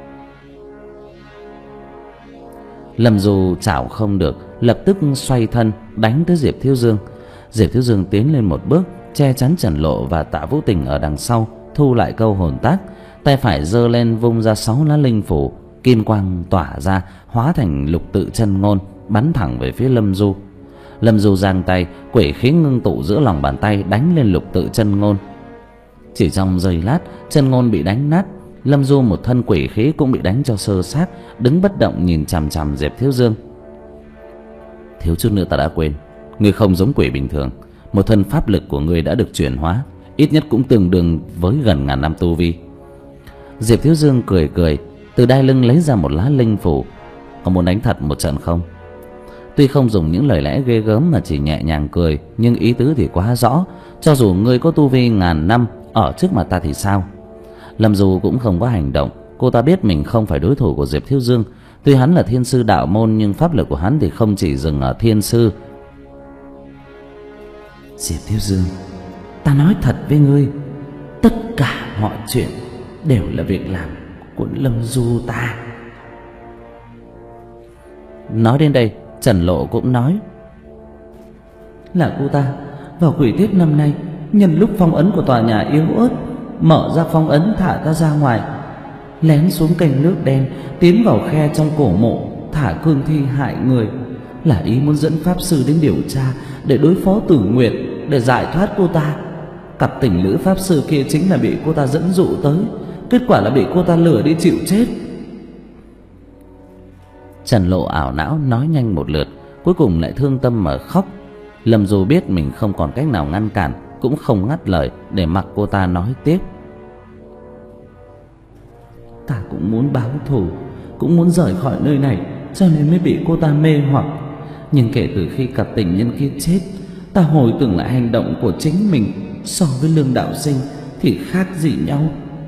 Lâm Du chảo không được, lập tức xoay thân đánh tới Diệp Thiếu Dương. Diệp Thiếu Dương tiến lên một bước, che chắn Trần Lộ và Tạ Vũ Tình ở đằng sau, thu lại câu hồn tác, tay phải giơ lên vung ra sáu lá linh phủ, kim quang tỏa ra, hóa thành lục tự chân ngôn, bắn thẳng về phía Lâm Du. Lâm Du giang tay, quỷ khí ngưng tụ giữa lòng bàn tay đánh lên lục tự chân ngôn. Chỉ trong giây lát, chân ngôn bị đánh nát. Lâm Du một thân quỷ khí cũng bị đánh cho sơ xác, đứng bất động nhìn chằm chằm Diệp Thiếu Dương. Thiếu chút nữa ta đã quên, ngươi không giống quỷ bình thường. Một thân pháp lực của ngươi đã được chuyển hóa, ít nhất cũng tương đương với gần ngàn năm tu vi. Diệp Thiếu Dương cười cười, từ đai lưng lấy ra một lá linh phủ. Có muốn đánh thật một trận không? Tuy không dùng những lời lẽ ghê gớm mà chỉ nhẹ nhàng cười, nhưng ý tứ thì quá rõ. Cho dù ngươi có tu vi ngàn năm ở trước mặt ta thì sao? Lâm Du cũng không có hành động. Cô ta biết mình không phải đối thủ của Diệp Thiếu Dương. Tuy hắn là thiên sư đạo môn, nhưng pháp lực của hắn thì không chỉ dừng ở thiên sư. Diệp Thiếu Dương, ta nói thật với ngươi, tất cả mọi chuyện đều là việc làm của Lâm Du ta. Nói đến đây, Trần Lộ cũng nói, là cô ta vào quỷ tiết năm nay, nhân lúc phong ấn của tòa nhà yếu ớt, mở ra phong ấn thả ta ra ngoài, lén xuống kênh nước đen, tiến vào khe trong cổ mộ, thả cương thi hại người, là ý muốn dẫn pháp sư đến điều tra để đối phó Tử Nguyệt, để giải thoát cô ta. Cặp tình lữ pháp sư kia chính là bị cô ta dẫn dụ tới, kết quả là bị cô ta lừa đi chịu chết. Trần Lộ ảo não nói nhanh một lượt, cuối cùng lại thương tâm mà khóc. Lâm Du biết mình không còn cách nào ngăn cản, cũng không ngắt lời để mặc cô ta nói tiếp. Ta cũng muốn báo thù, cũng muốn rời khỏi nơi này, cho nên mới bị cô ta mê hoặc. Nhưng kể từ khi cặp tình nhân kia chết, ta hồi tưởng lại hành động của chính mình so với Lương Đạo Sinh thì khác gì nhau.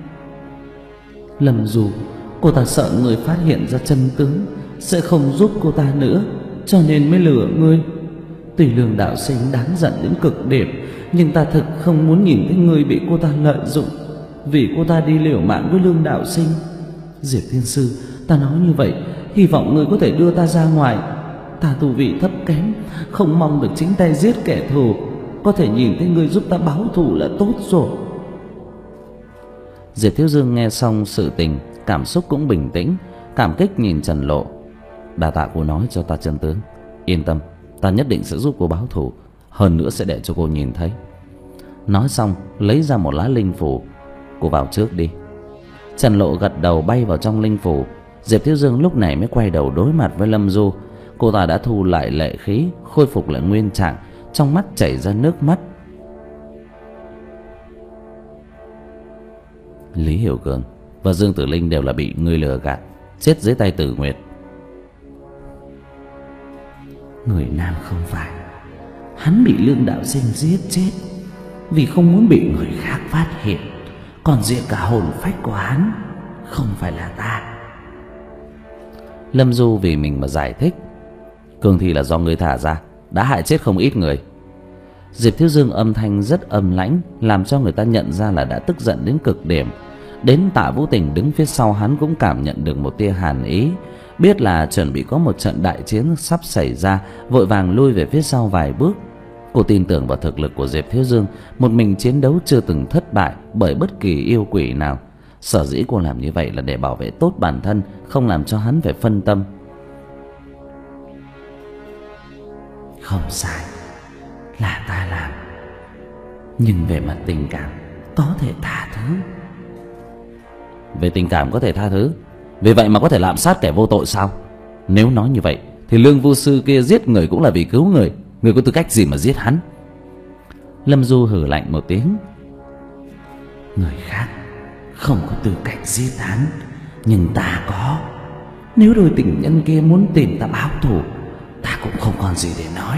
Lâm Du, cô ta sợ người phát hiện ra chân tướng sẽ không giúp cô ta nữa, cho nên mới lừa ngươi. Tuy Lương Đạo Sinh đáng giận đến cực điểm, nhưng ta thực không muốn nhìn thấy ngươi bị cô ta lợi dụng, vì cô ta đi liều mạng với Lương Đạo Sinh. Diệp Thiên Sư, ta nói như vậy, hy vọng ngươi có thể đưa ta ra ngoài. Ta tu vị thấp kém, không mong được chính tay giết kẻ thù, có thể nhìn thấy ngươi giúp ta báo thù là tốt rồi. Diệp Thiếu Dương nghe xong sự tình, cảm xúc cũng bình tĩnh, cảm kích nhìn Trần Lộ. Đa tạ cô nói cho ta chân tướng, yên tâm, ta nhất định sẽ giúp cô báo thù, hơn nữa sẽ để cho cô nhìn thấy. Nói xong lấy ra một lá linh phủ. Cô vào trước đi. Trần Lộ gật đầu bay vào trong linh phủ. Diệp Thiếu Dương lúc này mới quay đầu đối mặt với Lâm Du. Cô ta đã thu lại lệ khí, khôi phục lại nguyên trạng, trong mắt chảy ra nước mắt. Lý Hiểu Cường và Dương Tử Linh đều là bị ngươi lừa gạt, chết dưới tay Tử Nguyệt. Người nam không phải, hắn bị Lương Đạo Sinh giết chết vì không muốn bị người khác phát hiện, còn giết cả hồn phách của hắn không phải là ta. Lâm Du vì mình mà giải thích. Cương thi là do ngươi thả ra, đã hại chết không ít người. Diệp Thiếu Dương âm thanh rất âm lãnh, làm cho người ta nhận ra là đã tức giận đến cực điểm. Đến Tạ Vũ Tình đứng phía sau hắn cũng cảm nhận được một tia hàn ý, biết là chuẩn bị có một trận đại chiến sắp xảy ra, vội vàng lui về phía sau vài bước. Cô tin tưởng vào thực lực của Diệp Thiếu Dương, một mình chiến đấu chưa từng thất bại bởi bất kỳ yêu quỷ nào. Sở dĩ cô làm như vậy là để bảo vệ tốt bản thân, không làm cho hắn phải phân tâm. Không sai, là ta làm, nhưng về mặt tình cảm có thể tha thứ. Về tình cảm có thể tha thứ, vì vậy mà có thể lạm sát kẻ vô tội sao? Nếu nói như vậy thì Lương Vô Sư kia giết người cũng là vì cứu người, người có tư cách gì mà giết hắn? Lâm Du hừ lạnh một tiếng. Người khác không có tư cách giết hắn, nhưng ta có. Nếu đôi tình nhân kia muốn tìm ta báo thù, ta cũng không còn gì để nói.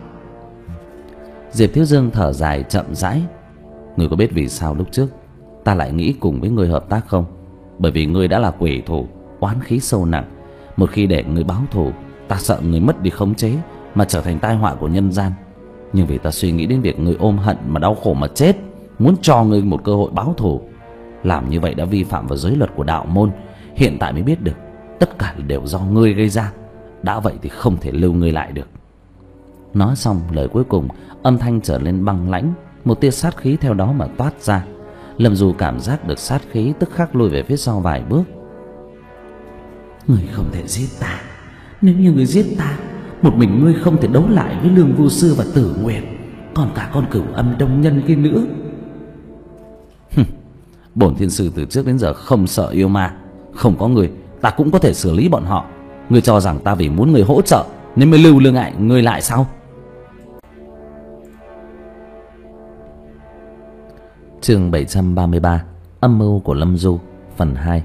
Diệp Thiếu Dương thở dài chậm rãi. Ngươi có biết vì sao lúc trước ta lại nghĩ cùng với ngươi hợp tác không? Bởi vì ngươi đã là quỷ thủ, oán khí sâu nặng. Một khi để người báo thù, ta sợ người mất đi khống chế mà trở thành tai họa của nhân gian. Nhưng vì ta suy nghĩ đến việc người ôm hận mà đau khổ mà chết, muốn cho ngươi một cơ hội báo thù. Làm như vậy đã vi phạm vào giới luật của đạo môn. Hiện tại mới biết được tất cả đều do ngươi gây ra. Đã vậy thì không thể lưu ngươi lại được. Nói xong lời cuối cùng, âm thanh trở lên băng lãnh, một tia sát khí theo đó mà toát ra. Lâm Du cảm giác được sát khí, tức khắc lùi về phía sau vài bước. Ngươi không thể giết ta. Nếu như ngươi giết ta, một mình ngươi không thể đấu lại với Lương Vu Sư và Tử Nguyệt, còn cả con Cửu Âm Đông Nhân kia nữa. Bổn thiên sư từ trước đến giờ không sợ yêu ma. Không có người, ta cũng có thể xử lý bọn họ. Ngươi cho rằng ta vì muốn người hỗ trợ nên mới lưu lương ngại ngươi lại sao? Chương bảy trăm ba mươi ba. Âm mưu của Lâm Du, phần hai.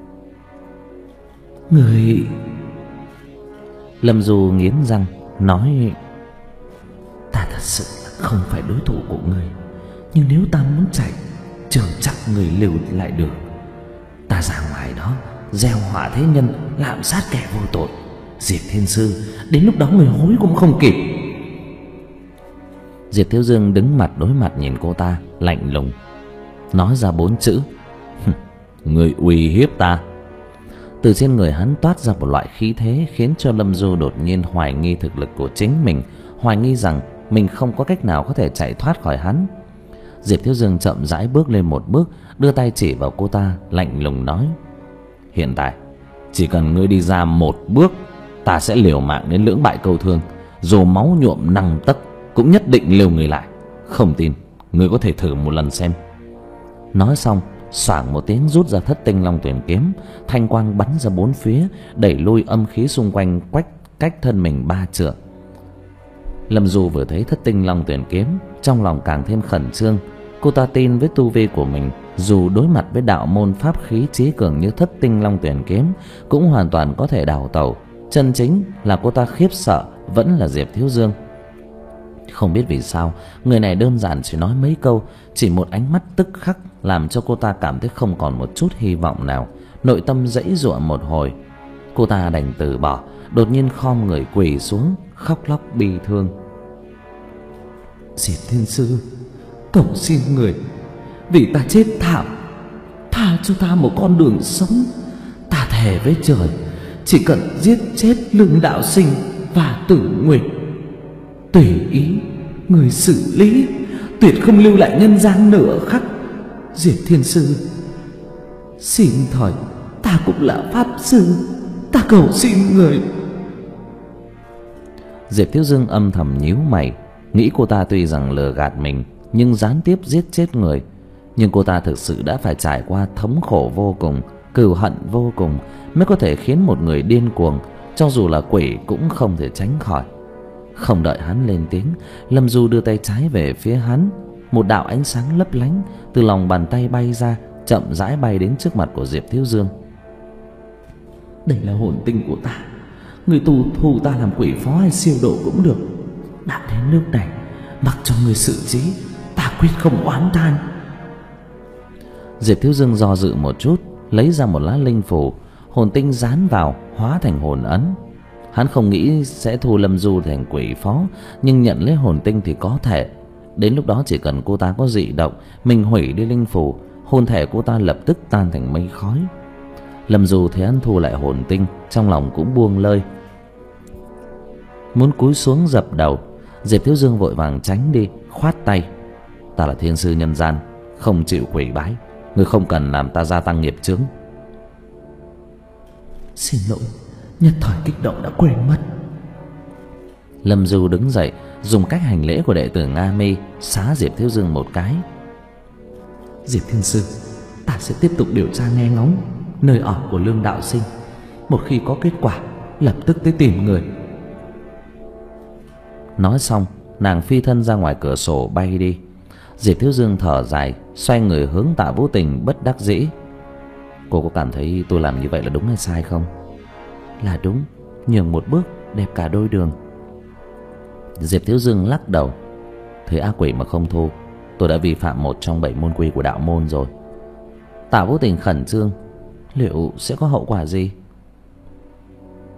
Người... Lâm Du nghiến răng nói: Ta thật sự là không phải đối thủ của ngươi, nhưng nếu ta muốn chạy, chưa chắc người lưu lại được. Ta ra ngoài đó gieo họa thế nhân, lạm sát kẻ vô tội, diệt thiên sư, đến lúc đó người hối cũng không kịp. Diệp Thiếu Dương đứng mặt đối mặt nhìn cô ta, lạnh lùng nói ra bốn chữ: Người uy hiếp ta. Từ trên người hắn toát ra một loại khí thế khiến cho Lâm Du đột nhiên hoài nghi thực lực của chính mình, hoài nghi rằng mình không có cách nào có thể chạy thoát khỏi hắn. Diệp Thiếu Dương chậm rãi bước lên một bước, đưa tay chỉ vào cô ta, lạnh lùng nói: Hiện tại chỉ cần ngươi đi ra một bước, ta sẽ liều mạng đến lưỡng bại câu thương, dù máu nhuộm năng tấc cũng nhất định lưu người lại. Không tin, ngươi có thể thử một lần xem. Nói xong, xoảng một tiếng rút ra Thất Tinh Long Tuyển kiếm, thanh quang bắn ra bốn phía, đẩy lui âm khí xung quanh, quách cách thân mình ba trượng. Lâm Du vừa thấy Thất Tinh Long Tuyển kiếm, trong lòng càng thêm khẩn trương. Cô ta tin với tu vi của mình, dù đối mặt với đạo môn pháp khí chí cường như Thất Tinh Long Tuyển kiếm, cũng hoàn toàn có thể đào tẩu. Chân chính là cô ta khiếp sợ vẫn là Diệp Thiếu Dương. Không biết vì sao, người này đơn giản chỉ nói mấy câu, chỉ một ánh mắt tức khắc làm cho cô ta cảm thấy không còn một chút hy vọng nào. Nội tâm giãy giụa một hồi, cô ta đành từ bỏ, đột nhiên khom người quỳ xuống, khóc lóc bi thương. Diệp Thiên Sư, cầu xin người, vì ta chết thảm, tha cho ta một con đường sống. Ta thề với trời, chỉ cần giết chết Lương Đạo Sinh và Tử Nguyệt, tùy ý người xử lý, tuyệt không lưu lại nhân gian nửa khắc. Diệp Thiên Sư, xin thời, ta cũng là pháp sư, ta cầu xin người. Diệp Thiếu Dương âm thầm nhíu mày, nghĩ cô ta tuy rằng lừa gạt mình nhưng gián tiếp giết chết người. Nhưng cô ta thực sự đã phải trải qua thống khổ vô cùng, cừu hận vô cùng, mới có thể khiến một người điên cuồng, cho dù là quỷ cũng không thể tránh khỏi. Không đợi hắn lên tiếng, Lâm Du đưa tay trái về phía hắn. Một đạo ánh sáng lấp lánh từ lòng bàn tay bay ra, chậm rãi bay đến trước mặt của Diệp Thiếu Dương. Đây là hồn tinh của ta, người tu thu ta làm quỷ phó hay siêu độ cũng được. Đã đến nước này, mặc cho người xử trí, ta quyết không oán than. Diệp Thiếu Dương do dự một chút, lấy ra một lá linh phù, hồn tinh dán vào, hóa thành hồn ấn. Hắn không nghĩ sẽ thu Lâm Du thành quỷ phó, nhưng nhận lấy hồn tinh thì có thể. Đến lúc đó chỉ cần cô ta có dị động, mình hủy đi linh phù, hồn thể cô ta lập tức tan thành mây khói. Lâm Du thấy hắn thu lại hồn tinh, trong lòng cũng buông lơi, muốn cúi xuống dập đầu. Diệp Thiếu Dương vội vàng tránh đi, khoát tay: Ta là thiên sư nhân gian, không chịu quỷ bái, ngươi không cần làm ta gia tăng nghiệp chướng. Xin lỗi, nhất thời kích động đã quên mất. Lâm Du đứng dậy, dùng cách hành lễ của đệ tử Nga Mi xá Diệp Thiếu Dương một cái. Diệp Thiên Sư, ta sẽ tiếp tục điều tra nghe ngóng nơi ở của Lương Đạo Sinh. Một khi có kết quả, lập tức tới tìm người. Nói xong, nàng phi thân ra ngoài cửa sổ bay đi. Diệp Thiếu Dương thở dài, xoay người hướng Tạ Vũ Tình bất đắc dĩ. Cô có cảm thấy tôi làm như vậy là đúng hay sai không? Là đúng, nhường một bước đẹp cả đôi đường. Diệp Thiếu Dương lắc đầu. Thấy ác quỷ mà không thu, tôi đã vi phạm một trong bảy môn quy của đạo môn rồi. Tạ Vũ Tình khẩn trương: Liệu sẽ có hậu quả gì?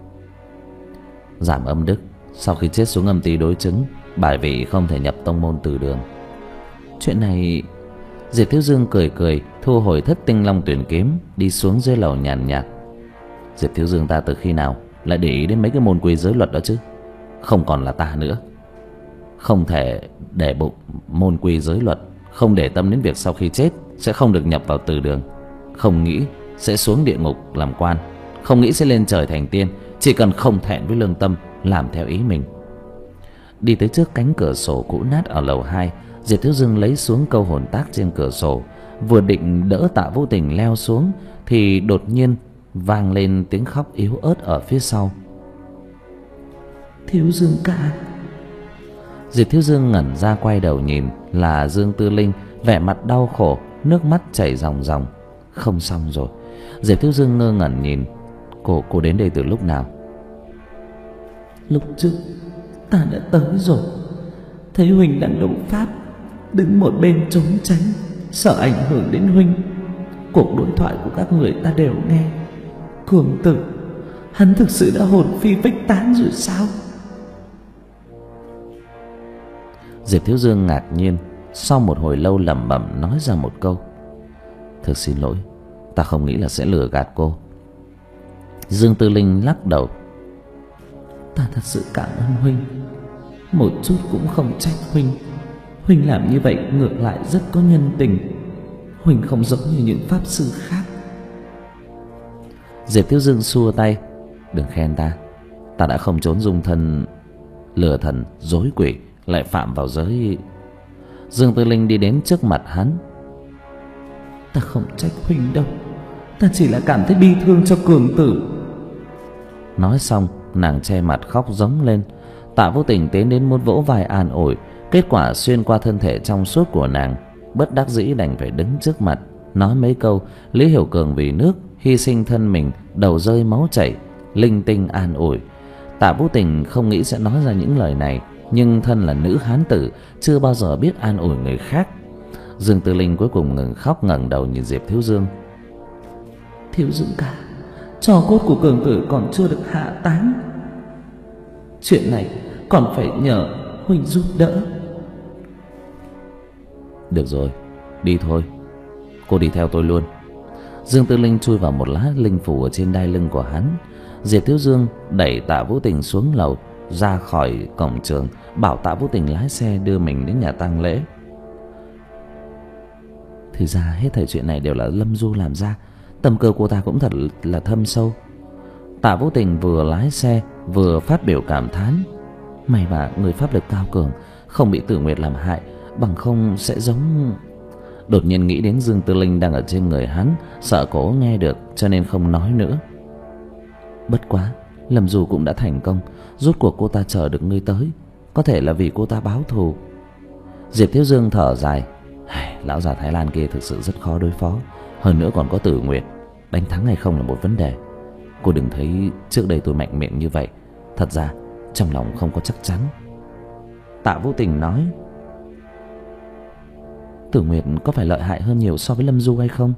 giảm âm đức. Sau khi chết xuống âm ty đối chứng, bài vị không thể nhập tông môn từ đường. Chuyện này... Diệp Thiếu Dương cười cười, thu hồi thất tinh long tuyển kiếm, đi xuống dưới lầu nhàn nhạt. Diệp Thiếu Dương ta từ khi nào lại để ý đến mấy cái môn quy giới luật đó chứ? Không còn là ta nữa. Không thể để bụng môn quy giới luật, không để tâm đến việc sau khi chết sẽ không được nhập vào từ đường, không nghĩ sẽ xuống địa ngục làm quan, không nghĩ sẽ lên trời thành tiên. Chỉ cần không thẹn với lương tâm, làm theo ý mình. Đi tới trước cánh cửa sổ cũ nát ở lầu hai, Diệp Thiếu Dương lấy xuống câu hồn tác trên cửa sổ, vừa định đỡ Tạ Vô Tình leo xuống thì đột nhiên vang lên tiếng khóc yếu ớt ở phía sau. Thiếu Dương ca. Diệp Thiếu Dương ngẩn ra quay đầu nhìn, là Dương Tư Linh, vẻ mặt đau khổ, nước mắt chảy ròng ròng. Không xong rồi. Diệp Thiếu Dương ngơ ngẩn nhìn. Cô cô đến đây từ lúc nào? Lúc trước ta đã tới rồi. Thấy Huynh đang đấu pháp, đứng một bên trốn tránh, sợ ảnh hưởng đến Huynh. Cuộc đối thoại của các người ta đều nghe. Cường tử, hắn thực sự đã hồn phi phách tán rồi sao? Diệp Thiếu Dương ngạc nhiên, sau một hồi lâu lẩm bẩm nói ra một câu: Thực xin lỗi, ta không nghĩ là sẽ lừa gạt cô. Dương Tư Linh lắc đầu: Ta thật sự cảm ơn Huynh, một chút cũng không trách Huynh. Huynh làm như vậy ngược lại rất có nhân tình. Huynh không giống như những pháp sư khác. Diệp Thiếu Dương xua tay: Đừng khen ta, ta đã không trốn dung thân, lừa thần dối quỷ, lại phạm vào giới. Dương Tư Linh đi đến trước mặt hắn: Ta không trách Huynh đâu, ta chỉ là cảm thấy bi thương cho Cường tử. Nói xong nàng che mặt khóc rống lên. Tạ Vô Tình tiến đến muốn vỗ vai an ủi, kết quả xuyên qua thân thể trong suốt của nàng, bất đắc dĩ đành phải đứng trước mặt nói mấy câu Lý Hiểu Cường vì nước hy sinh thân mình, đầu rơi máu chảy, linh tinh an ủi. Tạ Vô Tình không nghĩ sẽ nói ra những lời này, nhưng thân là nữ hán tử, chưa bao giờ biết an ủi người khác. Dương Tư Linh cuối cùng ngừng khóc, ngẩng đầu nhìn Diệp Thiếu Dương: Thiếu Dương ca, tro cốt của Cường tử còn chưa được hạ táng. Chuyện này còn phải nhờ Huynh giúp đỡ. Được rồi, đi thôi. Cô đi theo tôi luôn. Dương Tư Linh chui vào một lá linh phủ ở trên đai lưng của hắn. Diệp Thiếu Dương đẩy Tạ Vũ Tình xuống lầu, ra khỏi cổng trường, bảo Tạ Vũ Tình lái xe đưa mình đến nhà tang lễ. Thì ra hết thảy chuyện này đều là Lâm Du làm ra. Tâm cơ cô ta cũng thật là thâm sâu. Tạ Vũ Tình vừa lái xe vừa phát biểu cảm thán: May mà người pháp lực cao cường, không bị Tử Nguyệt làm hại, bằng không sẽ giống... Đột nhiên nghĩ đến Dương Tư Linh đang ở trên người hắn, sợ cổ nghe được cho nên không nói nữa. Bất quá Lâm Du cũng đã thành công, rốt cuộc cô ta chờ được ngươi tới, có thể là vì cô ta báo thù. Diệp Thiếu Dương thở dài: Lão già Thái Lan kia thực sự rất khó đối phó, hơn nữa còn có Tử Nguyệt, đánh thắng hay không là một vấn đề. Cô đừng thấy trước đây tôi mạnh miệng như vậy, thật ra trong lòng không có chắc chắn. Tạ Vô Tình nói: Tử Nguyệt có phải lợi hại hơn nhiều so với Lâm Du hay không?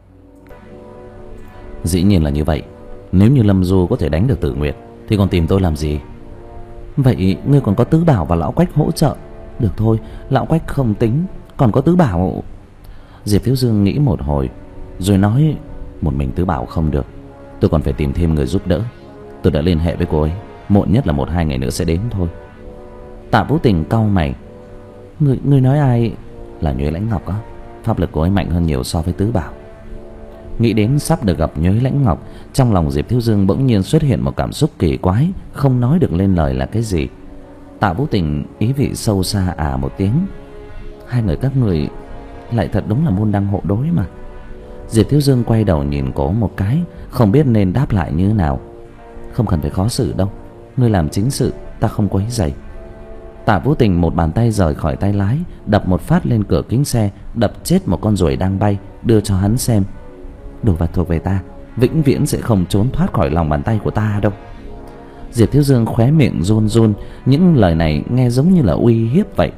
Dĩ nhiên là như vậy. Nếu như Lâm Du có thể đánh được Tử Nguyệt thì còn tìm tôi làm gì? Vậy ngươi còn có Tứ Bảo và Lão Quách hỗ trợ. Được thôi, Lão Quách không tính, còn có Tứ Bảo. Diệp Thiếu Dương nghĩ một hồi rồi nói: Một mình Tứ Bảo không được, tôi còn phải tìm thêm người giúp đỡ. Tôi đã liên hệ với cô ấy, muộn nhất là một hai ngày nữa sẽ đến thôi. Tạ Vũ Tình cau mày: Ngươi, ngươi nói ai? Là Nhuế Lãnh Ngọc á. Pháp lực cô ấy mạnh hơn nhiều so với Tứ Bảo. Nghĩ đến sắp được gặp Nhuế Lãnh Ngọc, trong lòng Diệp Thiếu Dương bỗng nhiên xuất hiện một cảm xúc kỳ quái, không nói được lên lời là cái gì. Tạ Vũ Tình ý vị sâu xa à một tiếng: Hai người các người lại thật đúng là môn đăng hộ đối mà. Diệp Thiếu Dương quay đầu nhìn cổ một cái, không biết nên đáp lại như thế nào. Không cần phải khó xử đâu, ngươi làm chính sự, ta không quấy rầy. Tạ Vũ Tình một bàn tay rời khỏi tay lái, đập một phát lên cửa kính xe, đập chết một con ruồi đang bay, đưa cho hắn xem. Đồ vật thuộc về ta, vĩnh viễn sẽ không trốn thoát khỏi lòng bàn tay của ta đâu. Diệp Thiếu Dương khóe miệng run run, những lời này nghe giống như là uy hiếp vậy.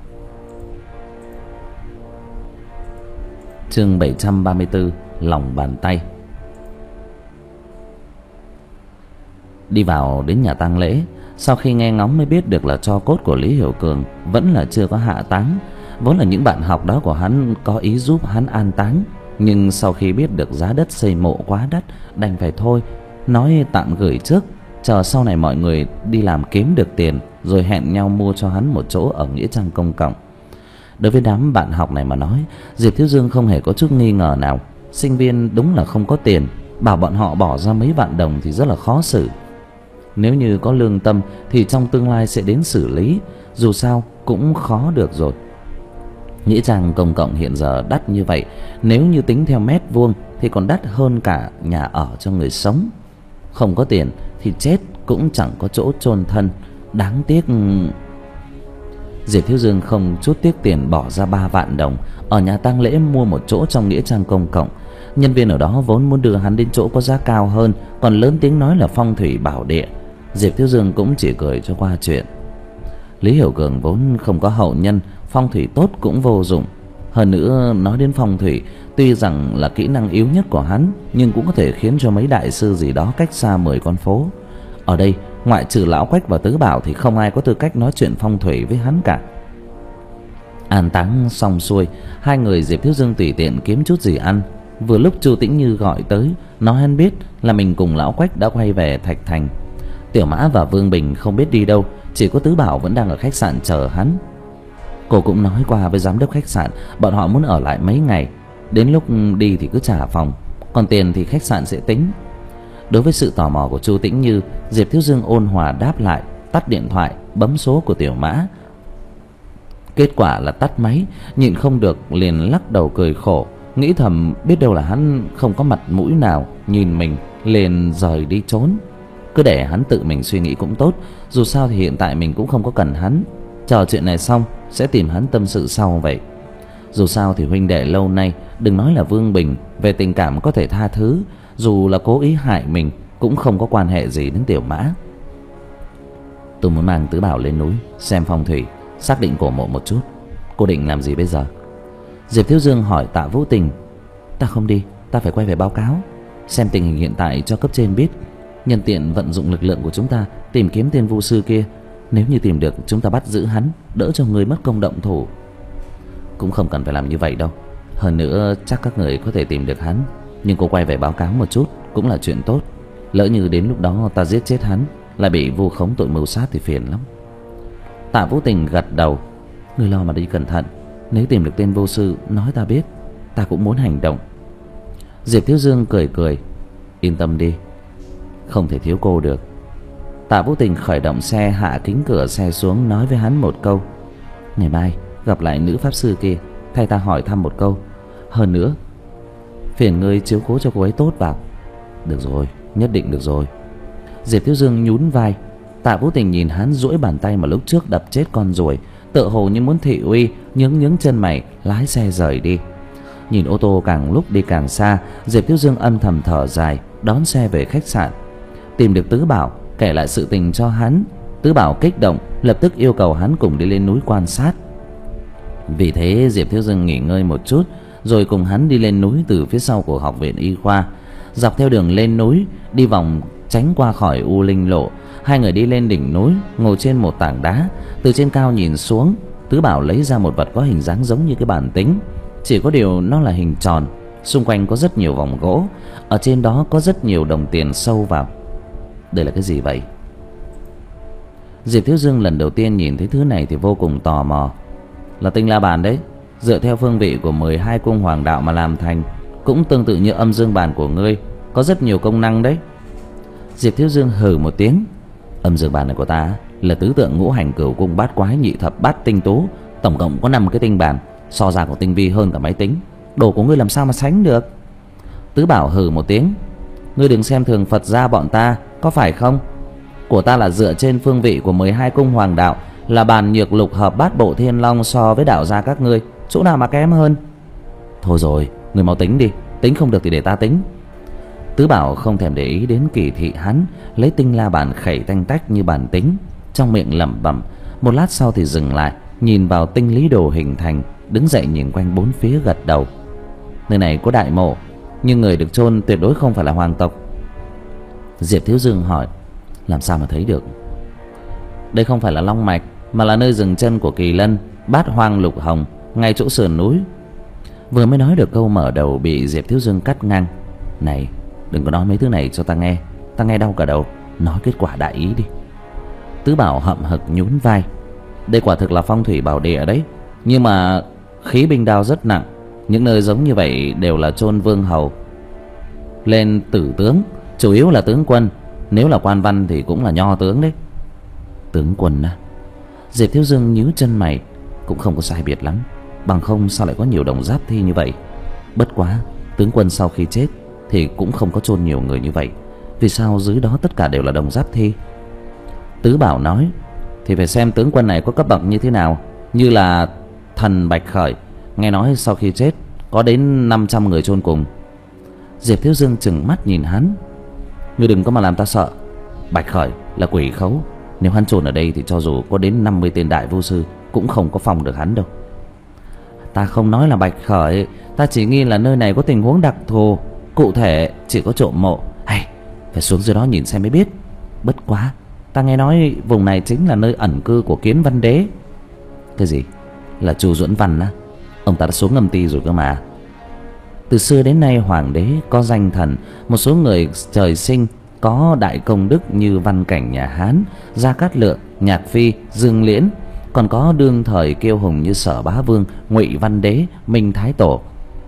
Chương bảy trăm ba mươi tư, lòng bàn tay. Đi vào đến nhà tang lễ, sau khi nghe ngóng mới biết được là tro cốt của Lý Hiểu Cường vẫn là chưa có hạ táng. Vốn là những bạn học đó của hắn có ý giúp hắn an táng, nhưng sau khi biết được giá đất xây mộ quá đắt, đành phải thôi, nói tạm gửi trước, chờ sau này mọi người đi làm kiếm được tiền rồi hẹn nhau mua cho hắn một chỗ ở nghĩa trang công cộng. Đối với đám bạn học này mà nói, Diệp Thiếu Dương không hề có chút nghi ngờ nào. Sinh viên đúng là không có tiền, bảo bọn họ bỏ ra mấy vạn đồng thì rất là khó xử. Nếu như có lương tâm thì trong tương lai sẽ đến xử lý, dù sao cũng khó được rồi. Nghĩa trang công cộng hiện giờ đắt như vậy, nếu như tính theo mét vuông thì còn đắt hơn cả nhà ở cho người sống. Không có tiền thì chết cũng chẳng có chỗ chôn thân, đáng tiếc. Diệp Thiếu Dương không chút tiếc tiền bỏ ra ba vạn đồng ở nhà tang lễ mua một chỗ trong nghĩa trang công cộng. Nhân viên ở đó vốn muốn đưa hắn đến chỗ có giá cao hơn, còn lớn tiếng nói là phong thủy bảo địa. Diệp Thiếu Dương cũng chỉ cười cho qua chuyện. Lý Hiểu Cường vốn không có hậu nhân, phong thủy tốt cũng vô dụng. Hơn nữa, nói đến phong thủy, tuy rằng là kỹ năng yếu nhất của hắn, nhưng cũng có thể khiến cho mấy đại sư gì đó cách xa mười con phố. Ở đây, ngoại trừ Lão Quách và Tứ Bảo thì không ai có tư cách nói chuyện phong thủy với hắn cả. An táng xong xuôi, hai người Diệp Thiếu Dương tùy tiện kiếm chút gì ăn. Vừa lúc Chu Tĩnh Như gọi tới, nói hắn biết là mình cùng Lão Quách đã quay về Thạch Thành. Tiểu Mã và Vương Bình không biết đi đâu, chỉ có Tứ Bảo vẫn đang ở khách sạn chờ hắn. Cô cũng nói qua với giám đốc khách sạn, bọn họ muốn ở lại mấy ngày, đến lúc đi thì cứ trả phòng, còn tiền thì khách sạn sẽ tính. Đối với sự tò mò của Chu Tĩnh Như, Diệp Thiếu Dương ôn hòa đáp lại, tắt điện thoại, bấm số của Tiểu Mã. Kết quả là tắt máy, nhịn không được liền lắc đầu cười khổ, nghĩ thầm biết đâu là hắn không có mặt mũi nào nhìn mình, liền rời đi trốn. Cứ để hắn tự mình suy nghĩ cũng tốt, dù sao thì hiện tại mình cũng không có cần hắn. Chờ chuyện này xong sẽ tìm hắn tâm sự sau vậy. Dù sao thì huynh đệ lâu nay, đừng nói là Vương Bình, về tình cảm có thể tha thứ, dù là cố ý hại mình cũng không có quan hệ gì đến Tiểu Mã. Tôi muốn mang Tứ Bảo lên núi xem phong thủy, xác định cổ mộ một chút. Cô định làm gì bây giờ? Diệp Thiếu Dương hỏi Tạ Vũ Tình. Ta không đi, ta phải quay về báo cáo, xem tình hình hiện tại cho cấp trên biết, nhân tiện vận dụng lực lượng của chúng ta tìm kiếm tên vu sư kia. Nếu như tìm được, chúng ta bắt giữ hắn, đỡ cho người mất công động thủ. Cũng không cần phải làm như vậy đâu. Hơn nữa chắc các người có thể tìm được hắn, nhưng cô quay về báo cáo một chút cũng là chuyện tốt. Lỡ như đến lúc đó ta giết chết hắn, lại bị vu khống tội mưu sát thì phiền lắm. Tạ Vũ Tình gật đầu. Người lo mà đi cẩn thận, nếu tìm được tên vô sư nói ta biết, ta cũng muốn hành động. Diệp Thiếu Dương cười cười. Yên tâm đi, không thể thiếu cô được. Tạ Vũ Tình khởi động xe, hạ kính cửa xe xuống, nói với hắn một câu. Ngày mai gặp lại nữ pháp sư kia, thay ta hỏi thăm một câu. Hơn nữa, phiền ngươi chiếu cố cho cô ấy tốt vào. Được rồi, nhất định được rồi. Diệp Thiếu Dương nhún vai. Tạ Vũ Tình nhìn hắn duỗi bàn tay mà lúc trước đập chết con ruồi, tựa hồ như muốn thị uy, nhướng nhướng chân mày, lái xe rời đi. Nhìn ô tô càng lúc đi càng xa, Diệp Thiếu Dương âm thầm thở dài, đón xe về khách sạn. Tìm được Tứ Bảo, kể lại sự tình cho hắn. Tứ Bảo kích động, lập tức yêu cầu hắn cùng đi lên núi quan sát. Vì thế Diệp Thiếu Dương nghỉ ngơi một chút, rồi cùng hắn đi lên núi từ phía sau của học viện y khoa. Dọc theo đường lên núi, đi vòng tránh qua khỏi U Linh Lộ, hai người đi lên đỉnh núi, ngồi trên một tảng đá. Từ trên cao nhìn xuống, Tứ Bảo lấy ra một vật có hình dáng giống như cái bàn tính, chỉ có điều nó là hình tròn, xung quanh có rất nhiều vòng gỗ, ở trên đó có rất nhiều đồng tiền sâu vào. Đây là cái gì vậy? Diệp Thiếu Dương lần đầu tiên nhìn thấy thứ này thì vô cùng tò mò. Là tinh la bàn đấy, dựa theo phương vị của mười hai cung hoàng đạo mà làm thành, cũng tương tự như âm dương bàn của ngươi, có rất nhiều công năng đấy. Diệp Thiếu Dương hừ một tiếng. Âm dương bàn này của ta là tứ tượng ngũ hành cửu cung bát quái nhị thập bát tinh tú, tổng cộng có năm cái tinh bàn, so ra còn tinh vi hơn cả máy tính. Đồ của ngươi làm sao mà sánh được? Tứ Bảo hừ một tiếng. Ngươi đừng xem thường Phật gia bọn ta, có phải không? Của ta là dựa trên phương vị của mười hai cung hoàng đạo, là bàn nhược lục hợp bát bộ thiên long, so với đạo gia các ngươi, chỗ nào mà kém hơn? Thôi rồi, ngươi mau tính đi, tính không được thì để ta tính. Tứ Bảo không thèm để ý đến kỳ thị hắn, lấy tinh la bàn khẩy tanh tách như bàn tính, trong miệng lẩm bẩm. Một lát sau thì dừng lại, nhìn vào tinh lý đồ hình thành, đứng dậy nhìn quanh bốn phía gật đầu. Nơi này có đại mộ, nhưng người được chôn tuyệt đối không phải là hoàng tộc. Diệp Thiếu Dương hỏi. Làm sao mà thấy được? Đây không phải là long mạch, mà là nơi dừng chân của kỳ lân bát hoang lục hồng, ngay chỗ sườn núi. Vừa mới nói được câu mở đầu bị Diệp Thiếu Dương cắt ngang. Này, đừng có nói mấy thứ này cho ta nghe, ta nghe đau cả đầu. Nói kết quả đại ý đi. Tứ Bảo hậm hực nhún vai. Đây quả thực là phong thủy bảo địa đấy, nhưng mà khí binh đao rất nặng. Những nơi giống như vậy đều là chôn vương hầu lên tử tướng, chủ yếu là tướng quân. Nếu là quan văn thì cũng là nho tướng đấy. Tướng quân à? Diệp Thiếu Dương nhíu chân mày. Cũng không có sai biệt lắm, bằng không sao lại có nhiều đồng giáp thi như vậy. Bất quá tướng quân sau khi chết thì cũng không có chôn nhiều người như vậy. Vì sao dưới đó tất cả đều là đồng giáp thi? Tứ Bảo nói, thì phải xem tướng quân này có cấp bậc như thế nào. Như là thần Bạch Khởi, nghe nói sau khi chết có đến năm trăm người chôn cùng. Diệp Thiếu Dương trừng mắt nhìn hắn. Ngươi đừng có mà làm ta sợ. Bạch Khởi là quỷ khấu, nếu hắn chôn ở đây thì cho dù có đến năm mươi tên đại vô sư cũng không có phòng được hắn đâu. Ta không nói là Bạch Khởi, ta chỉ nghi là nơi này có tình huống đặc thù, cụ thể chỉ có trộm mộ. Hay phải xuống dưới đó nhìn xem mới biết. Bất quá ta nghe nói vùng này chính là nơi ẩn cư của Kiến Văn Đế. Cái gì? Là Chu Duẫn Văn á? Ông ta đã xuống âm ty rồi cơ mà. Từ xưa đến nay hoàng đế có danh thần, một số người trời sinh có đại công đức như Văn Cảnh nhà Hán, Gia Cát Lượng, Nhạc Phi, Dương Liễn, còn có đương thời kiêu hùng như Sở Bá Vương, Ngụy Văn Đế, Minh Thái Tổ.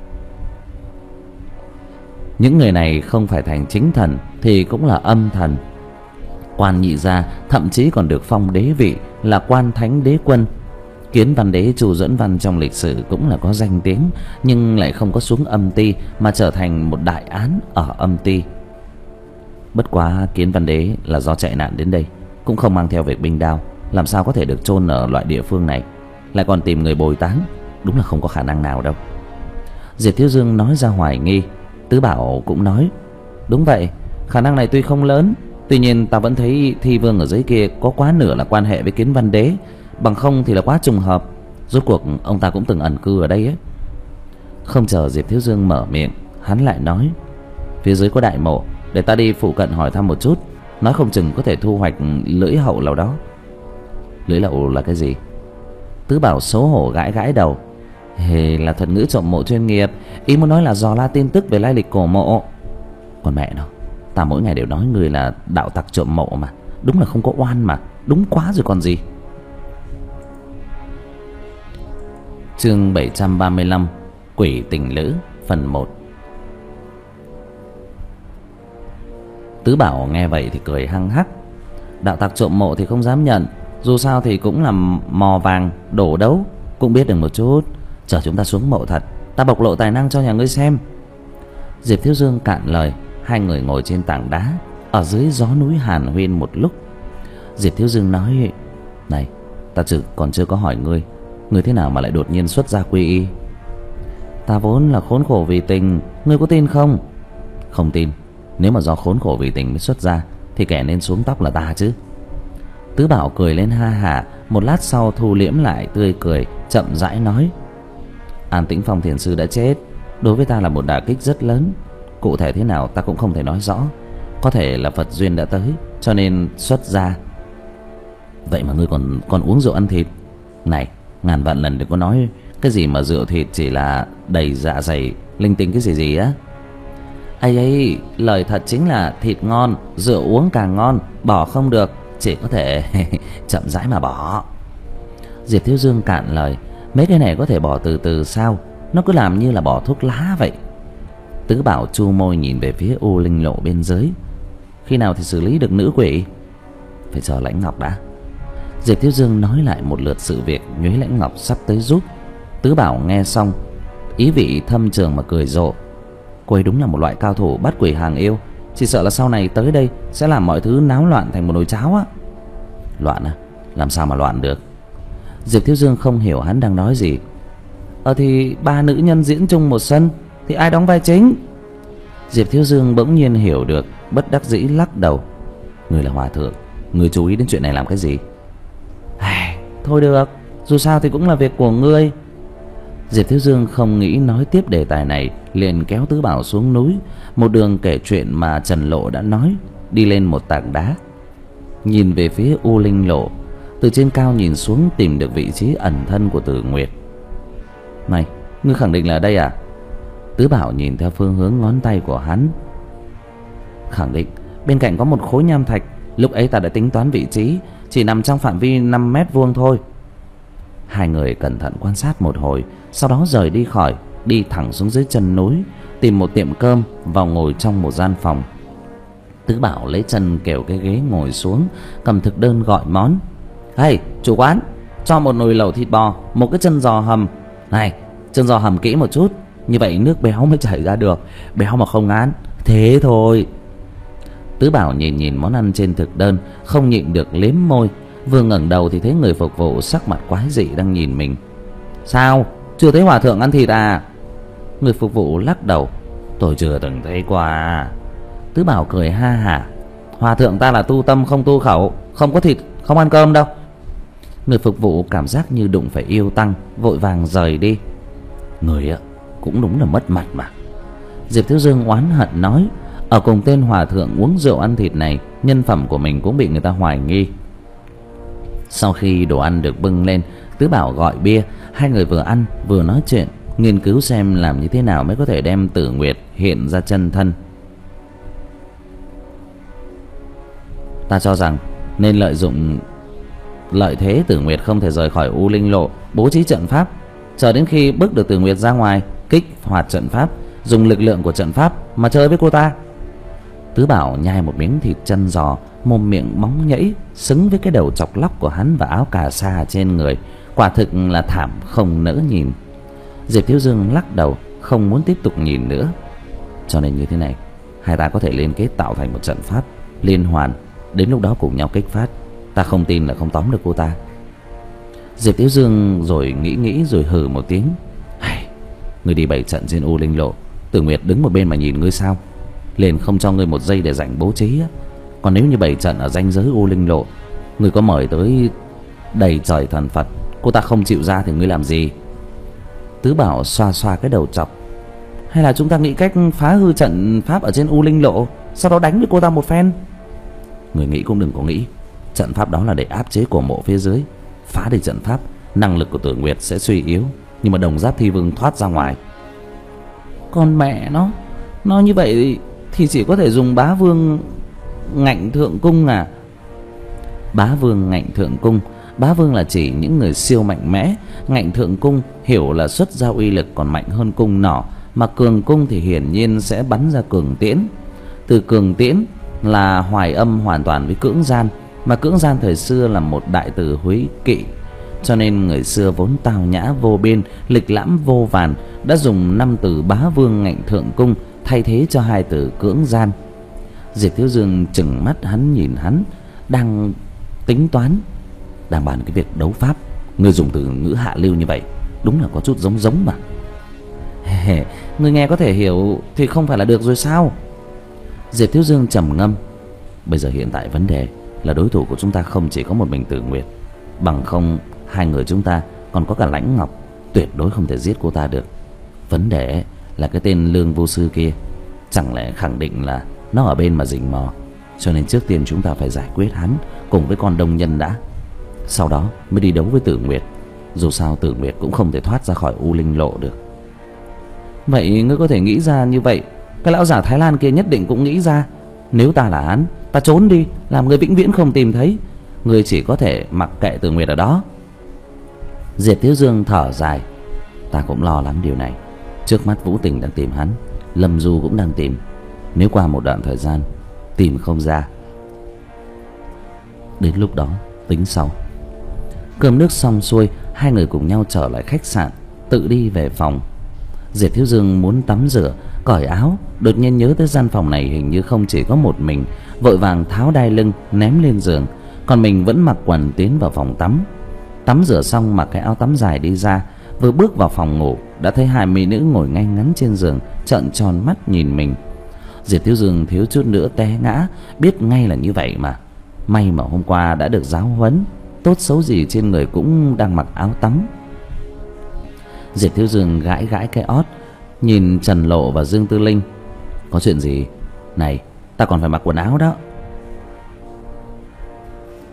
Những người này không phải thành chính thần thì cũng là âm thần. Quan nhị gia thậm chí còn được phong đế vị là quan thánh đế quân. Kiến Văn Đế Chu Duẫn Văn trong lịch sử cũng là có danh tiếng, nhưng lại không có xuống âm ty mà trở thành một đại án ở âm ty. Bất quá Kiến Văn Đế là do chạy nạn đến đây, cũng không mang theo việc binh đao, làm sao có thể được chôn ở loại địa phương này, lại còn tìm người bồi táng, đúng là không có khả năng nào đâu. Diệp Thiếu Dương nói ra hoài nghi. Tứ Bảo cũng nói, đúng vậy, khả năng này tuy không lớn, tuy nhiên ta vẫn thấy thi vương ở dưới kia có quá nửa là quan hệ với Kiến Văn Đế, bằng không thì là quá trùng hợp. Rốt cuộc ông ta cũng từng ẩn cư ở đây ấy. Không chờ Diệp Thiếu Dương mở miệng, hắn lại nói, phía dưới có đại mộ, để ta đi phụ cận hỏi thăm một chút, nói không chừng có thể thu hoạch lưỡi hậu nào đó. Lưỡi lậu là cái gì? Tứ Bảo xấu hổ gãi gãi đầu. Hề, là thuật ngữ trộm mộ chuyên nghiệp, ý muốn nói là dò la tin tức về lai lịch cổ mộ. Còn mẹ nó, ta mỗi ngày đều nói người là đạo tặc trộm mộ mà, đúng là không có oan mà, đúng quá rồi còn gì. Chương bảy trăm ba mươi lăm, Quỷ Tình Lữ, phần một. Tứ Bảo nghe vậy thì cười hăng hắc. Đạo tặc trộm mộ thì không dám nhận, dù sao thì cũng là mò vàng đổ đấu, cũng biết được một chút. Chờ chúng ta xuống mộ thật, ta bộc lộ tài năng cho nhà ngươi xem. Diệp Thiếu Dương cạn lời. Hai người ngồi trên tảng đá ở dưới gió núi hàn huyên một lúc. Diệp Thiếu Dương nói, này, ta chừng còn chưa có hỏi ngươi, ngươi thế nào mà lại đột nhiên xuất gia quy y? Ta vốn là khốn khổ vì tình, ngươi có tin không? Không tin. Nếu mà do khốn khổ vì tình mới xuất gia thì kẻ nên xuống tóc là ta chứ. Tứ Bảo cười lên ha hả, một lát sau thu liễm lại tươi cười, chậm rãi nói, An Tĩnh Phong thiền sư đã chết, đối với ta là một đả kích rất lớn. Cụ thể thế nào ta cũng không thể nói rõ, có thể là Phật duyên đã tới cho nên xuất gia. Vậy mà ngươi còn còn uống rượu ăn thịt. Này, ngàn vạn lần đừng có nói cái gì mà rượu thịt chỉ là đầy dạ dày linh tinh cái gì gì á. Ấy ấy, lời thật chính là thịt ngon, rượu uống càng ngon, bỏ không được, chỉ có thể chậm rãi mà bỏ. Diệp Thiếu Dương cạn lời, mấy cái này có thể bỏ từ từ sao? Nó cứ làm như là bỏ thuốc lá vậy. Tứ Bảo chu môi nhìn về phía U Linh Lộ bên dưới. Khi nào thì xử lý được nữ quỷ? Phải chờ Lãnh Ngọc đã. Diệp Thiếu Dương nói lại một lượt sự việc Nhuế Lãnh Ngọc sắp tới giúp. Tứ Bảo nghe xong, ý vị thâm trường mà cười rộ. Cô ấy đúng là một loại cao thủ bắt quỷ hàng yêu, chỉ sợ là sau này tới đây sẽ làm mọi thứ náo loạn thành một nồi cháo á. Loạn à? Làm sao mà loạn được? Diệp Thiếu Dương không hiểu hắn đang nói gì. Ờ thì ba nữ nhân diễn chung một sân thì ai đóng vai chính? Diệp Thiếu Dương bỗng nhiên hiểu được, bất đắc dĩ lắc đầu. Người là hòa thượng, người chú ý đến chuyện này làm cái gì? À, thôi được, dù sao thì cũng là việc của ngươi. Diệp Thiếu Dương không nghĩ nói tiếp đề tài này, liền kéo Tứ Bảo xuống núi, một đường kể chuyện mà Trần Lộ đã nói, đi lên một tảng đá. nhìn về phía U Linh Lộ. Từ trên cao nhìn xuống tìm được vị trí ẩn thân của Tử Nguyệt. Này, ngươi khẳng định là ở đây à? Tứ Bảo nhìn theo phương hướng ngón tay của hắn. Khẳng định. Bên cạnh có một khối nham thạch. Lúc ấy ta đã tính toán vị trí, chỉ nằm trong phạm vi năm mét vuông thôi. Hai người cẩn thận quan sát một hồi, sau đó rời đi khỏi, đi thẳng xuống dưới chân núi, tìm một tiệm cơm, vào ngồi trong một gian phòng. Tứ Bảo lấy chân kêu cái ghế ngồi xuống, cầm thực đơn gọi món. Hey, chủ quán, cho một nồi lẩu thịt bò, một cái chân giò hầm. Này, chân giò hầm kỹ một chút, như vậy nước béo mới chảy ra được. Béo mà không ngán, thế thôi. Tứ Bảo nhìn nhìn món ăn trên thực đơn, không nhịn được liếm môi. Vừa ngẩng đầu thì thấy người phục vụ sắc mặt quái dị đang nhìn mình. Sao, chưa thấy hòa thượng ăn thịt à? Người phục vụ lắc đầu. Tôi chưa từng thấy qua. Tứ Bảo cười ha hả. Hòa thượng ta là tu tâm không tu khẩu, không có thịt, không ăn cơm đâu. Người phục vụ cảm giác như đụng phải yêu tăng, vội vàng rời đi. Người ạ, cũng đúng là mất mặt mà. Diệp Thiếu Dương oán hận nói. Ở cùng tên hòa thượng uống rượu ăn thịt này, nhân phẩm của mình cũng bị người ta hoài nghi. Sau khi đồ ăn được bưng lên, Tứ Bảo gọi bia. Hai người vừa ăn vừa nói chuyện, nghiên cứu xem làm như thế nào mới có thể đem Tử Nguyệt hiện ra chân thân. Ta cho rằng nên lợi dụng lợi thế Tử Nguyệt không thể rời khỏi U Linh Lộ, bố trí trận pháp, chờ đến khi bước được Tử Nguyệt ra ngoài, kích hoạt trận pháp, dùng lực lượng của trận pháp mà chơi với cô ta. Tứ Bảo nhai một miếng thịt chân giò, mồm miệng bóng nhẫy, xứng với cái đầu chọc lóc của hắn và áo cà sa trên người, quả thực là thảm không nỡ nhìn. Diệp Thiếu Dương lắc đầu, không muốn tiếp tục nhìn nữa. Cho nên như thế này, hai ta có thể liên kết tạo thành một trận pháp liên hoàn, đến lúc đó cùng nhau kích phát. Ta không tin là không tóm được cô ta. Diệp Thiếu Dương rồi nghĩ nghĩ rồi hừ một tiếng. Ngươi đi bày trận trên U Linh Lộ, Tử Nguyệt đứng một bên mà nhìn ngươi sao? Liền không cho ngươi một giây để rảnh bố trí á. Còn nếu như bày trận ở ranh giới U Linh Lộ, ngươi có mời tới đầy trời thần Phật, cô ta không chịu ra thì ngươi làm gì? Tứ Bảo xoa xoa cái đầu chọc. Hay là chúng ta nghĩ cách phá hư trận pháp ở trên U Linh Lộ, sau đó đánh với cô ta một phen? Người nghĩ cũng đừng có nghĩ. Trận pháp đó là để áp chế cổ mộ phía dưới. Phá được trận pháp, năng lực của Tử Nguyệt sẽ suy yếu, nhưng mà Đồng Giáp Thi Vương thoát ra ngoài. Con mẹ nó, nó như vậy thì chỉ có thể dùng Bá Vương Ngạnh Thượng Cung à? Bá Vương Ngạnh Thượng Cung, Bá Vương là chỉ những người siêu mạnh mẽ, Ngạnh Thượng Cung hiểu là xuất ra uy lực còn mạnh hơn cung nỏ, mà Cường Cung thì hiển nhiên sẽ bắn ra cường tiễn. Từ cường tiễn là hoài âm hoàn toàn với cưỡng gian, mà cưỡng gian thời xưa là một đại từ húy kỵ, cho nên người xưa vốn tào nhã vô biên, lịch lãm vô vàn, đã dùng năm từ Bá Vương Ngạnh Thượng Cung thay thế cho hai từ cưỡng gian. Diệp Thiếu Dương chừng mắt hắn nhìn hắn, đang tính toán, đang bàn cái việc đấu pháp. Ngươi dùng từ ngữ hạ lưu như vậy, đúng là có chút giống giống mà. Ngươi nghe có thể hiểu thì không phải là được rồi sao? Diệp Thiếu Dương trầm ngâm. Bây giờ hiện tại vấn đề là đối thủ của chúng ta không chỉ có một mình Tử Nguyệt, bằng không hai người chúng ta còn có cả Lãnh Ngọc, tuyệt đối không thể giết cô ta được. Vấn đề là cái tên Lương Vô Sư kia, chẳng lẽ khẳng định là nó ở bên mà rình mò. Cho nên trước tiên chúng ta phải giải quyết hắn cùng với con Đông Nhân đã, sau đó mới đi đấu với Tử Nguyệt. Dù sao Tử Nguyệt cũng không thể thoát ra khỏi U Linh Lộ được. Vậy ngươi có thể nghĩ ra như vậy, cái lão giả Thái Lan kia nhất định cũng nghĩ ra. Nếu ta là hắn, ta trốn đi, làm người vĩnh viễn không tìm thấy. Ngươi chỉ có thể mặc kệ Tử Nguyệt ở đó. Diệp Thiếu Dương thở dài. Ta cũng lo lắm điều này. Trước mắt Vũ Tình đang tìm hắn, Lâm Du cũng đang tìm. Nếu qua một đoạn thời gian tìm không ra, đến lúc đó tính sau. Cơm nước xong xuôi, hai người cùng nhau trở lại khách sạn, tự đi về phòng. Diệp Thiếu Dương muốn tắm rửa, cởi áo, đột nhiên nhớ tới gian phòng này hình như không chỉ có một mình, vội vàng tháo đai lưng ném lên giường, còn mình vẫn mặc quần tiến vào phòng tắm. Tắm rửa xong mặc cái áo tắm dài đi ra, vừa bước vào phòng ngủ đã thấy hai mỹ nữ ngồi ngay ngắn trên giường, trợn tròn mắt nhìn mình. Diệp Thiếu Dương thiếu chút nữa té ngã, biết ngay là như vậy mà. May mà hôm qua đã được giáo huấn, tốt xấu gì trên người cũng đang mặc áo tắm. Diệp Thiếu Dương gãi gãi cái ót, nhìn Trần Lộ và Dương Tư Linh. Có chuyện gì? Này, ta còn phải mặc quần áo đó.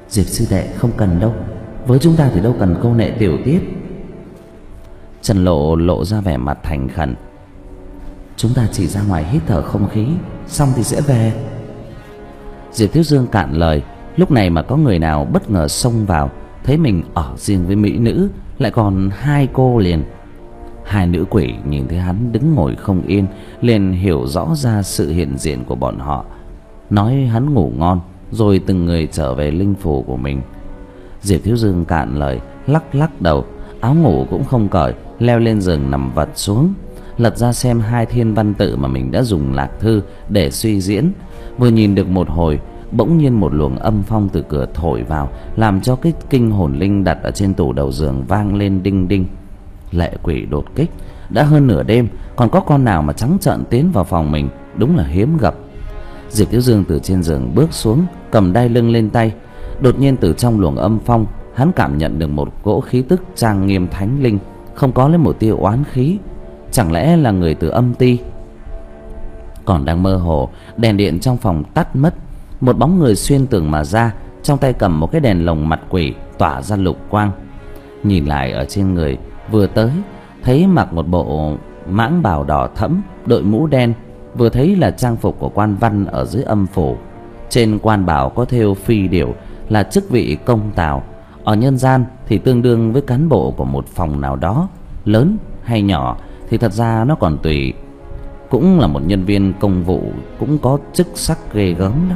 Diệp sư đệ không cần đâu, với chúng ta thì đâu cần câu nệ tiểu tiết. Trần Lộ lộ ra vẻ mặt thành khẩn. Chúng ta chỉ ra ngoài hít thở không khí, xong thì sẽ về. Diệp Thiếu Dương cạn lời. Lúc này mà có người nào bất ngờ xông vào, thấy mình ở riêng với mỹ nữ, lại còn hai cô liền. Hai nữ quỷ nhìn thấy hắn đứng ngồi không yên, liền hiểu rõ ra sự hiện diện của bọn họ, nói hắn ngủ ngon, rồi từng người trở về linh phủ của mình. Diệp Thiếu Dương cạn lời, lắc lắc đầu, áo ngủ cũng không cởi, leo lên giường nằm vật xuống, lật ra xem hai thiên văn tự mà mình đã dùng lạc thư để suy diễn. Vừa nhìn được một hồi, bỗng nhiên một luồng âm phong từ cửa thổi vào, làm cho cái kinh hồn linh đặt ở trên tủ đầu giường vang lên đinh đinh. Lệ quỷ đột kích, đã hơn nửa đêm còn có con nào mà trắng trợn tiến vào phòng mình, đúng là hiếm gặp. Diệp Thiếu Dương từ trên giường bước xuống, cầm đai lưng lên tay. Đột nhiên từ trong luồng âm phong, hắn cảm nhận được một cỗ khí tức trang nghiêm thánh linh, không có lấy một tia oán khí. Chẳng lẽ là người từ âm ti? Còn đang mơ hồ, đèn điện trong phòng tắt mất. Một bóng người xuyên tường mà ra, trong tay cầm một cái đèn lồng mặt quỷ tỏa ra lục quang. Nhìn lại ở trên người, vừa tới thấy mặc một bộ mãng bào đỏ thẫm, đội mũ đen, vừa thấy là trang phục của quan văn ở dưới âm phủ. Trên quan bào có thêu phi điểu, là chức vị công tào. Ở nhân gian thì tương đương với cán bộ của một phòng nào đó, lớn hay nhỏ thì thật ra nó còn tùy. Cũng là một nhân viên công vụ, cũng có chức sắc ghê gớm đó.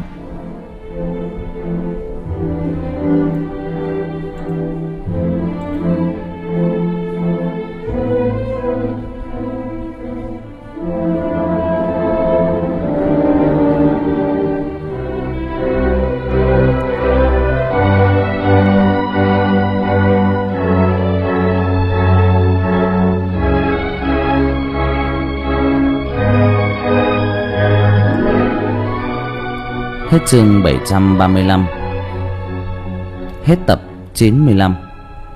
Hết chương bảy trăm ba mươi lăm. Hết tập chín mươi lăm.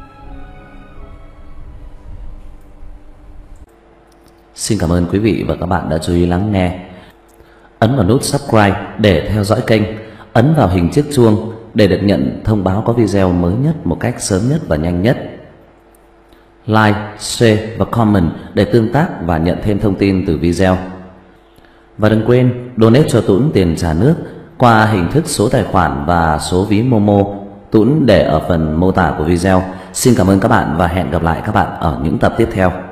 Xin cảm ơn quý vị và các bạn đã chú ý lắng nghe. Ấn vào nút subscribe để theo dõi kênh. Ấn vào hình chiếc chuông để được nhận thông báo có video mới nhất một cách sớm nhất và nhanh nhất. Like, share và comment để tương tác và nhận thêm thông tin từ video. Và đừng quên donate cho Tuấn tiền trả nước qua hình thức số tài khoản và số ví Momo, Tuấn để ở phần mô tả của video. Xin cảm ơn các bạn và hẹn gặp lại các bạn ở những tập tiếp theo.